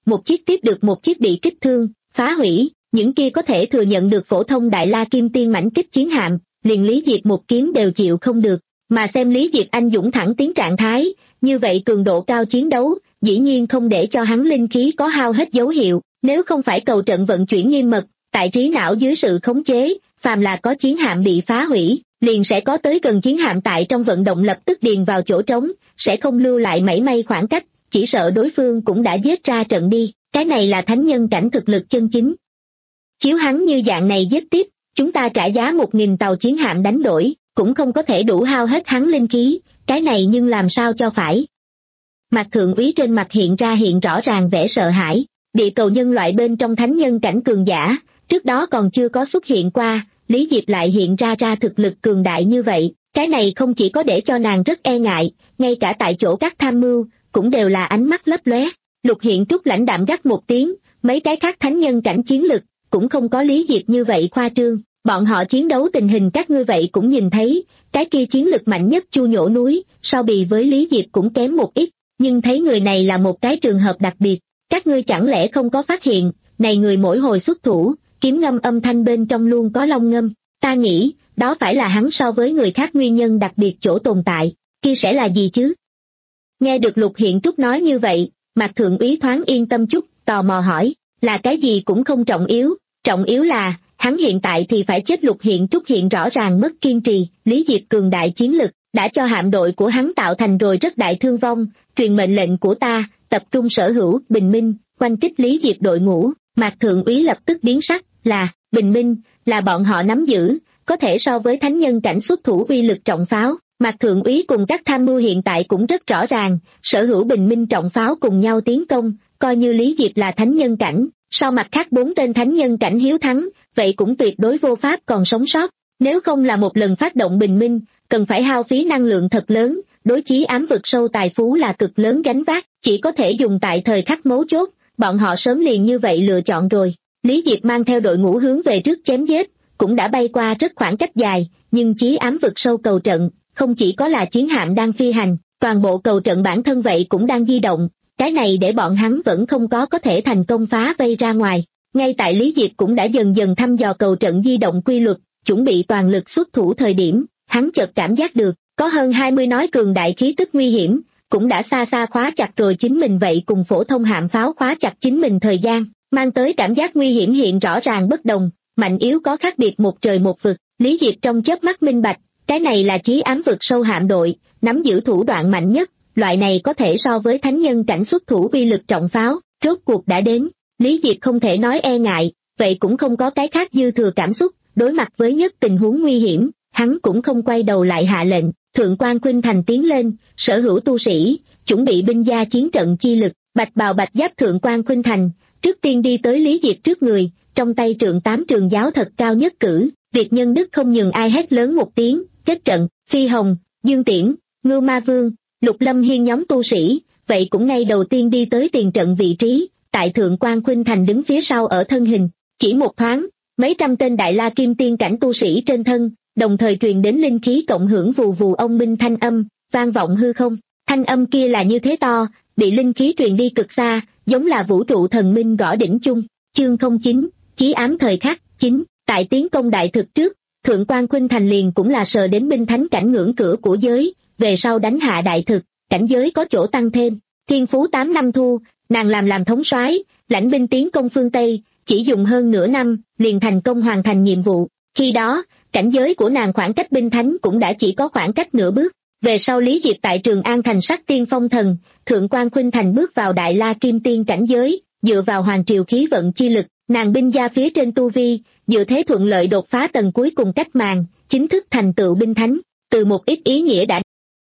một chiếc tiếp được một chiếc bị kích thương, phá hủy, những kia có thể thừa nhận được phổ thông Đại La Kim Tiên mãnh kích chiến hạm, liền Lý Diệp một kiếm đều chịu không được, mà xem Lý Diệp anh dũng thẳng tiến trạng thái, như vậy cường độ cao chiến đấu, dĩ nhiên không để cho hắn linh khí có hao hết dấu hiệu, nếu không phải cầu trận vận chuyển nghiêm mật, tại trí não dưới sự khống chế, phàm là có chiến hạm bị phá hủy, liền sẽ có tới gần chiến hạm tại trong vận động lập tức điền vào chỗ trống, sẽ không lưu lại mảy may khoảng cách, chỉ sợ đối phương cũng đã giết ra trận đi, cái này là thánh nhân cảnh thực lực chân chính. Chiếu hắn như dạng này giết tiếp, chúng ta trả giá một nghìn tàu chiến hạm đánh đổi, cũng không có thể đủ hao hết hắn linh khí, cái này nhưng làm sao cho phải. Mặt thượng úy trên mặt hiện ra hiện rõ ràng vẻ sợ hãi, địa cầu nhân loại bên trong thánh nhân cảnh cường giả, trước đó còn chưa có xuất hiện qua, Lý Diệp lại hiện ra ra thực lực cường đại như vậy, cái này không chỉ có để cho nàng rất e ngại, ngay cả tại chỗ các tham mưu, cũng đều là ánh mắt lấp lóe. Lục Hiện Trúc lãnh đạm gắt một tiếng, mấy cái khác thánh nhân cảnh chiến lực, cũng không có Lý Diệp như vậy khoa trương, bọn họ chiến đấu tình hình các ngươi vậy cũng nhìn thấy, cái kia chiến lực mạnh nhất Chu Nhổ Núi, so bì với Lý Diệp cũng kém một ít, nhưng thấy người này là một cái trường hợp đặc biệt, các ngươi chẳng lẽ không có phát hiện, này người mỗi hồi xuất thủ, kiếm ngâm âm thanh bên trong luôn có long ngâm, ta nghĩ, đó phải là hắn so với người khác nguyên nhân đặc biệt chỗ tồn tại, kia sẽ là gì chứ? Nghe được Lục Hiện Trúc nói như vậy, Mạc Thượng úy thoáng yên tâm chút, tò mò hỏi, là cái gì cũng không trọng yếu, trọng yếu là, hắn hiện tại thì phải chết. Lục Hiện Trúc hiện rõ ràng mất kiên trì, Lý Diệp cường đại chiến lực, đã cho hạm đội của hắn tạo thành rồi rất đại thương vong, truyền mệnh lệnh của ta, tập trung sở hữu, bình minh, quanh kích Lý Diệp đội ngũ. Mạc Thượng úy lập tức biến sắc, là, bình minh, là bọn họ nắm giữ, có thể so với thánh nhân cảnh xuất thủ uy lực trọng pháo. Mạc Thượng úy cùng các tham mưu hiện tại cũng rất rõ ràng, sở hữu bình minh trọng pháo cùng nhau tiến công, coi như Lý Diệp là thánh nhân cảnh, sau mặt khác bốn tên thánh nhân cảnh hiếu thắng, vậy cũng tuyệt đối vô pháp còn sống sót, nếu không là một lần phát động bình minh, cần phải hao phí năng lượng thật lớn, đối chí ám vực sâu tài phú là cực lớn gánh vác, chỉ có thể dùng tại thời khắc mấu chốt, bọn họ sớm liền như vậy lựa chọn rồi. Lý Diệp mang theo đội ngũ hướng về trước chém giết, cũng đã bay qua rất khoảng cách dài, nhưng chí ám vực sâu cầu trận, không chỉ có là chiến hạm đang phi hành, toàn bộ cầu trận bản thân vậy cũng đang di động, cái này để bọn hắn vẫn không có có thể thành công phá vây ra ngoài. Ngay tại Lý Diệp cũng đã dần dần thăm dò cầu trận di động quy luật, chuẩn bị toàn lực xuất thủ thời điểm, hắn chợt cảm giác được, có hơn hai mươi nói cường đại khí tức nguy hiểm, cũng đã xa xa khóa chặt rồi chính mình vậy cùng phổ thông hạm pháo khóa chặt chính mình thời gian, mang tới cảm giác nguy hiểm hiện rõ ràng bất đồng, mạnh yếu có khác biệt một trời một vực. Lý Diệp trong chớp mắt minh bạch, cái này là chí ám vực sâu hạm đội, nắm giữ thủ đoạn mạnh nhất, loại này có thể so với thánh nhân cảnh xuất thủ uy lực trọng pháo, rốt cuộc đã đến. Lý Diệp không thể nói e ngại, vậy cũng không có cái khác dư thừa cảm xúc, đối mặt với nhất tình huống nguy hiểm, hắn cũng không quay đầu lại hạ lệnh, Thượng quan Khuynh Thành tiến lên, sở hữu tu sĩ, chuẩn bị binh gia chiến trận chi lực, bạch bào bạch giáp Thượng quan Khuynh Thành, trước tiên đi tới Lý Diệp trước người, trong tay trượng tám trường giáo thật cao nhất cử, Việt Nhân Đức không nhường ai hét lớn một tiếng, kết trận, Phi Hồng, Dương Tiễn, Ngưu Ma Vương, Lục Lâm Hiên nhóm tu sĩ, vậy cũng ngay đầu tiên đi tới tiền trận vị trí, tại Thượng quan Khuynh Thành đứng phía sau ở thân hình, chỉ một thoáng, mấy trăm tên Đại La Kim Tiên cảnh tu sĩ trên thân, đồng thời truyền đến linh khí cộng hưởng vù vù ông minh thanh âm, vang vọng hư không, thanh âm kia là như thế to, bị linh khí truyền đi cực xa, giống là vũ trụ thần minh gõ đỉnh chung. Chương không chín, chí ám thời khắc, chín, tại tiến công đại thực trước, Thượng quan Khuynh Thành liền cũng là sờ đến binh thánh cảnh ngưỡng cửa của giới, về sau đánh hạ đại thực, cảnh giới có chỗ tăng thêm, thiên phú tám năm thu, nàng làm làm thống soái, lãnh binh tiến công phương Tây, chỉ dùng hơn nửa năm, liền thành công hoàn thành nhiệm vụ, khi đó, cảnh giới của nàng khoảng cách binh thánh cũng đã chỉ có khoảng cách nửa bước. Về sau Lý Diệp tại Trường An thành sắc tiên phong thần, Thượng quan Khuynh Thành bước vào Đại La Kim Tiên cảnh giới, dựa vào hoàng triều khí vận chi lực, nàng binh gia phía trên tu vi, dựa thế thuận lợi đột phá tầng cuối cùng cách màng, chính thức thành tựu binh thánh, từ một ít ý nghĩa đã.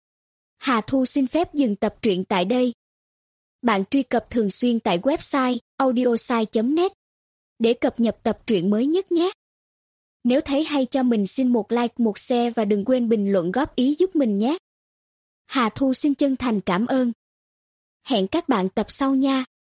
Hà Thu xin phép dừng tập truyện tại đây. Bạn truy cập thường xuyên tại website audiosai chấm net để cập nhật tập truyện mới nhất nhé. Nếu thấy hay cho mình xin một like, một share và đừng quên bình luận góp ý giúp mình nhé. Hà Thu xin chân thành cảm ơn. Hẹn các bạn tập sau nha.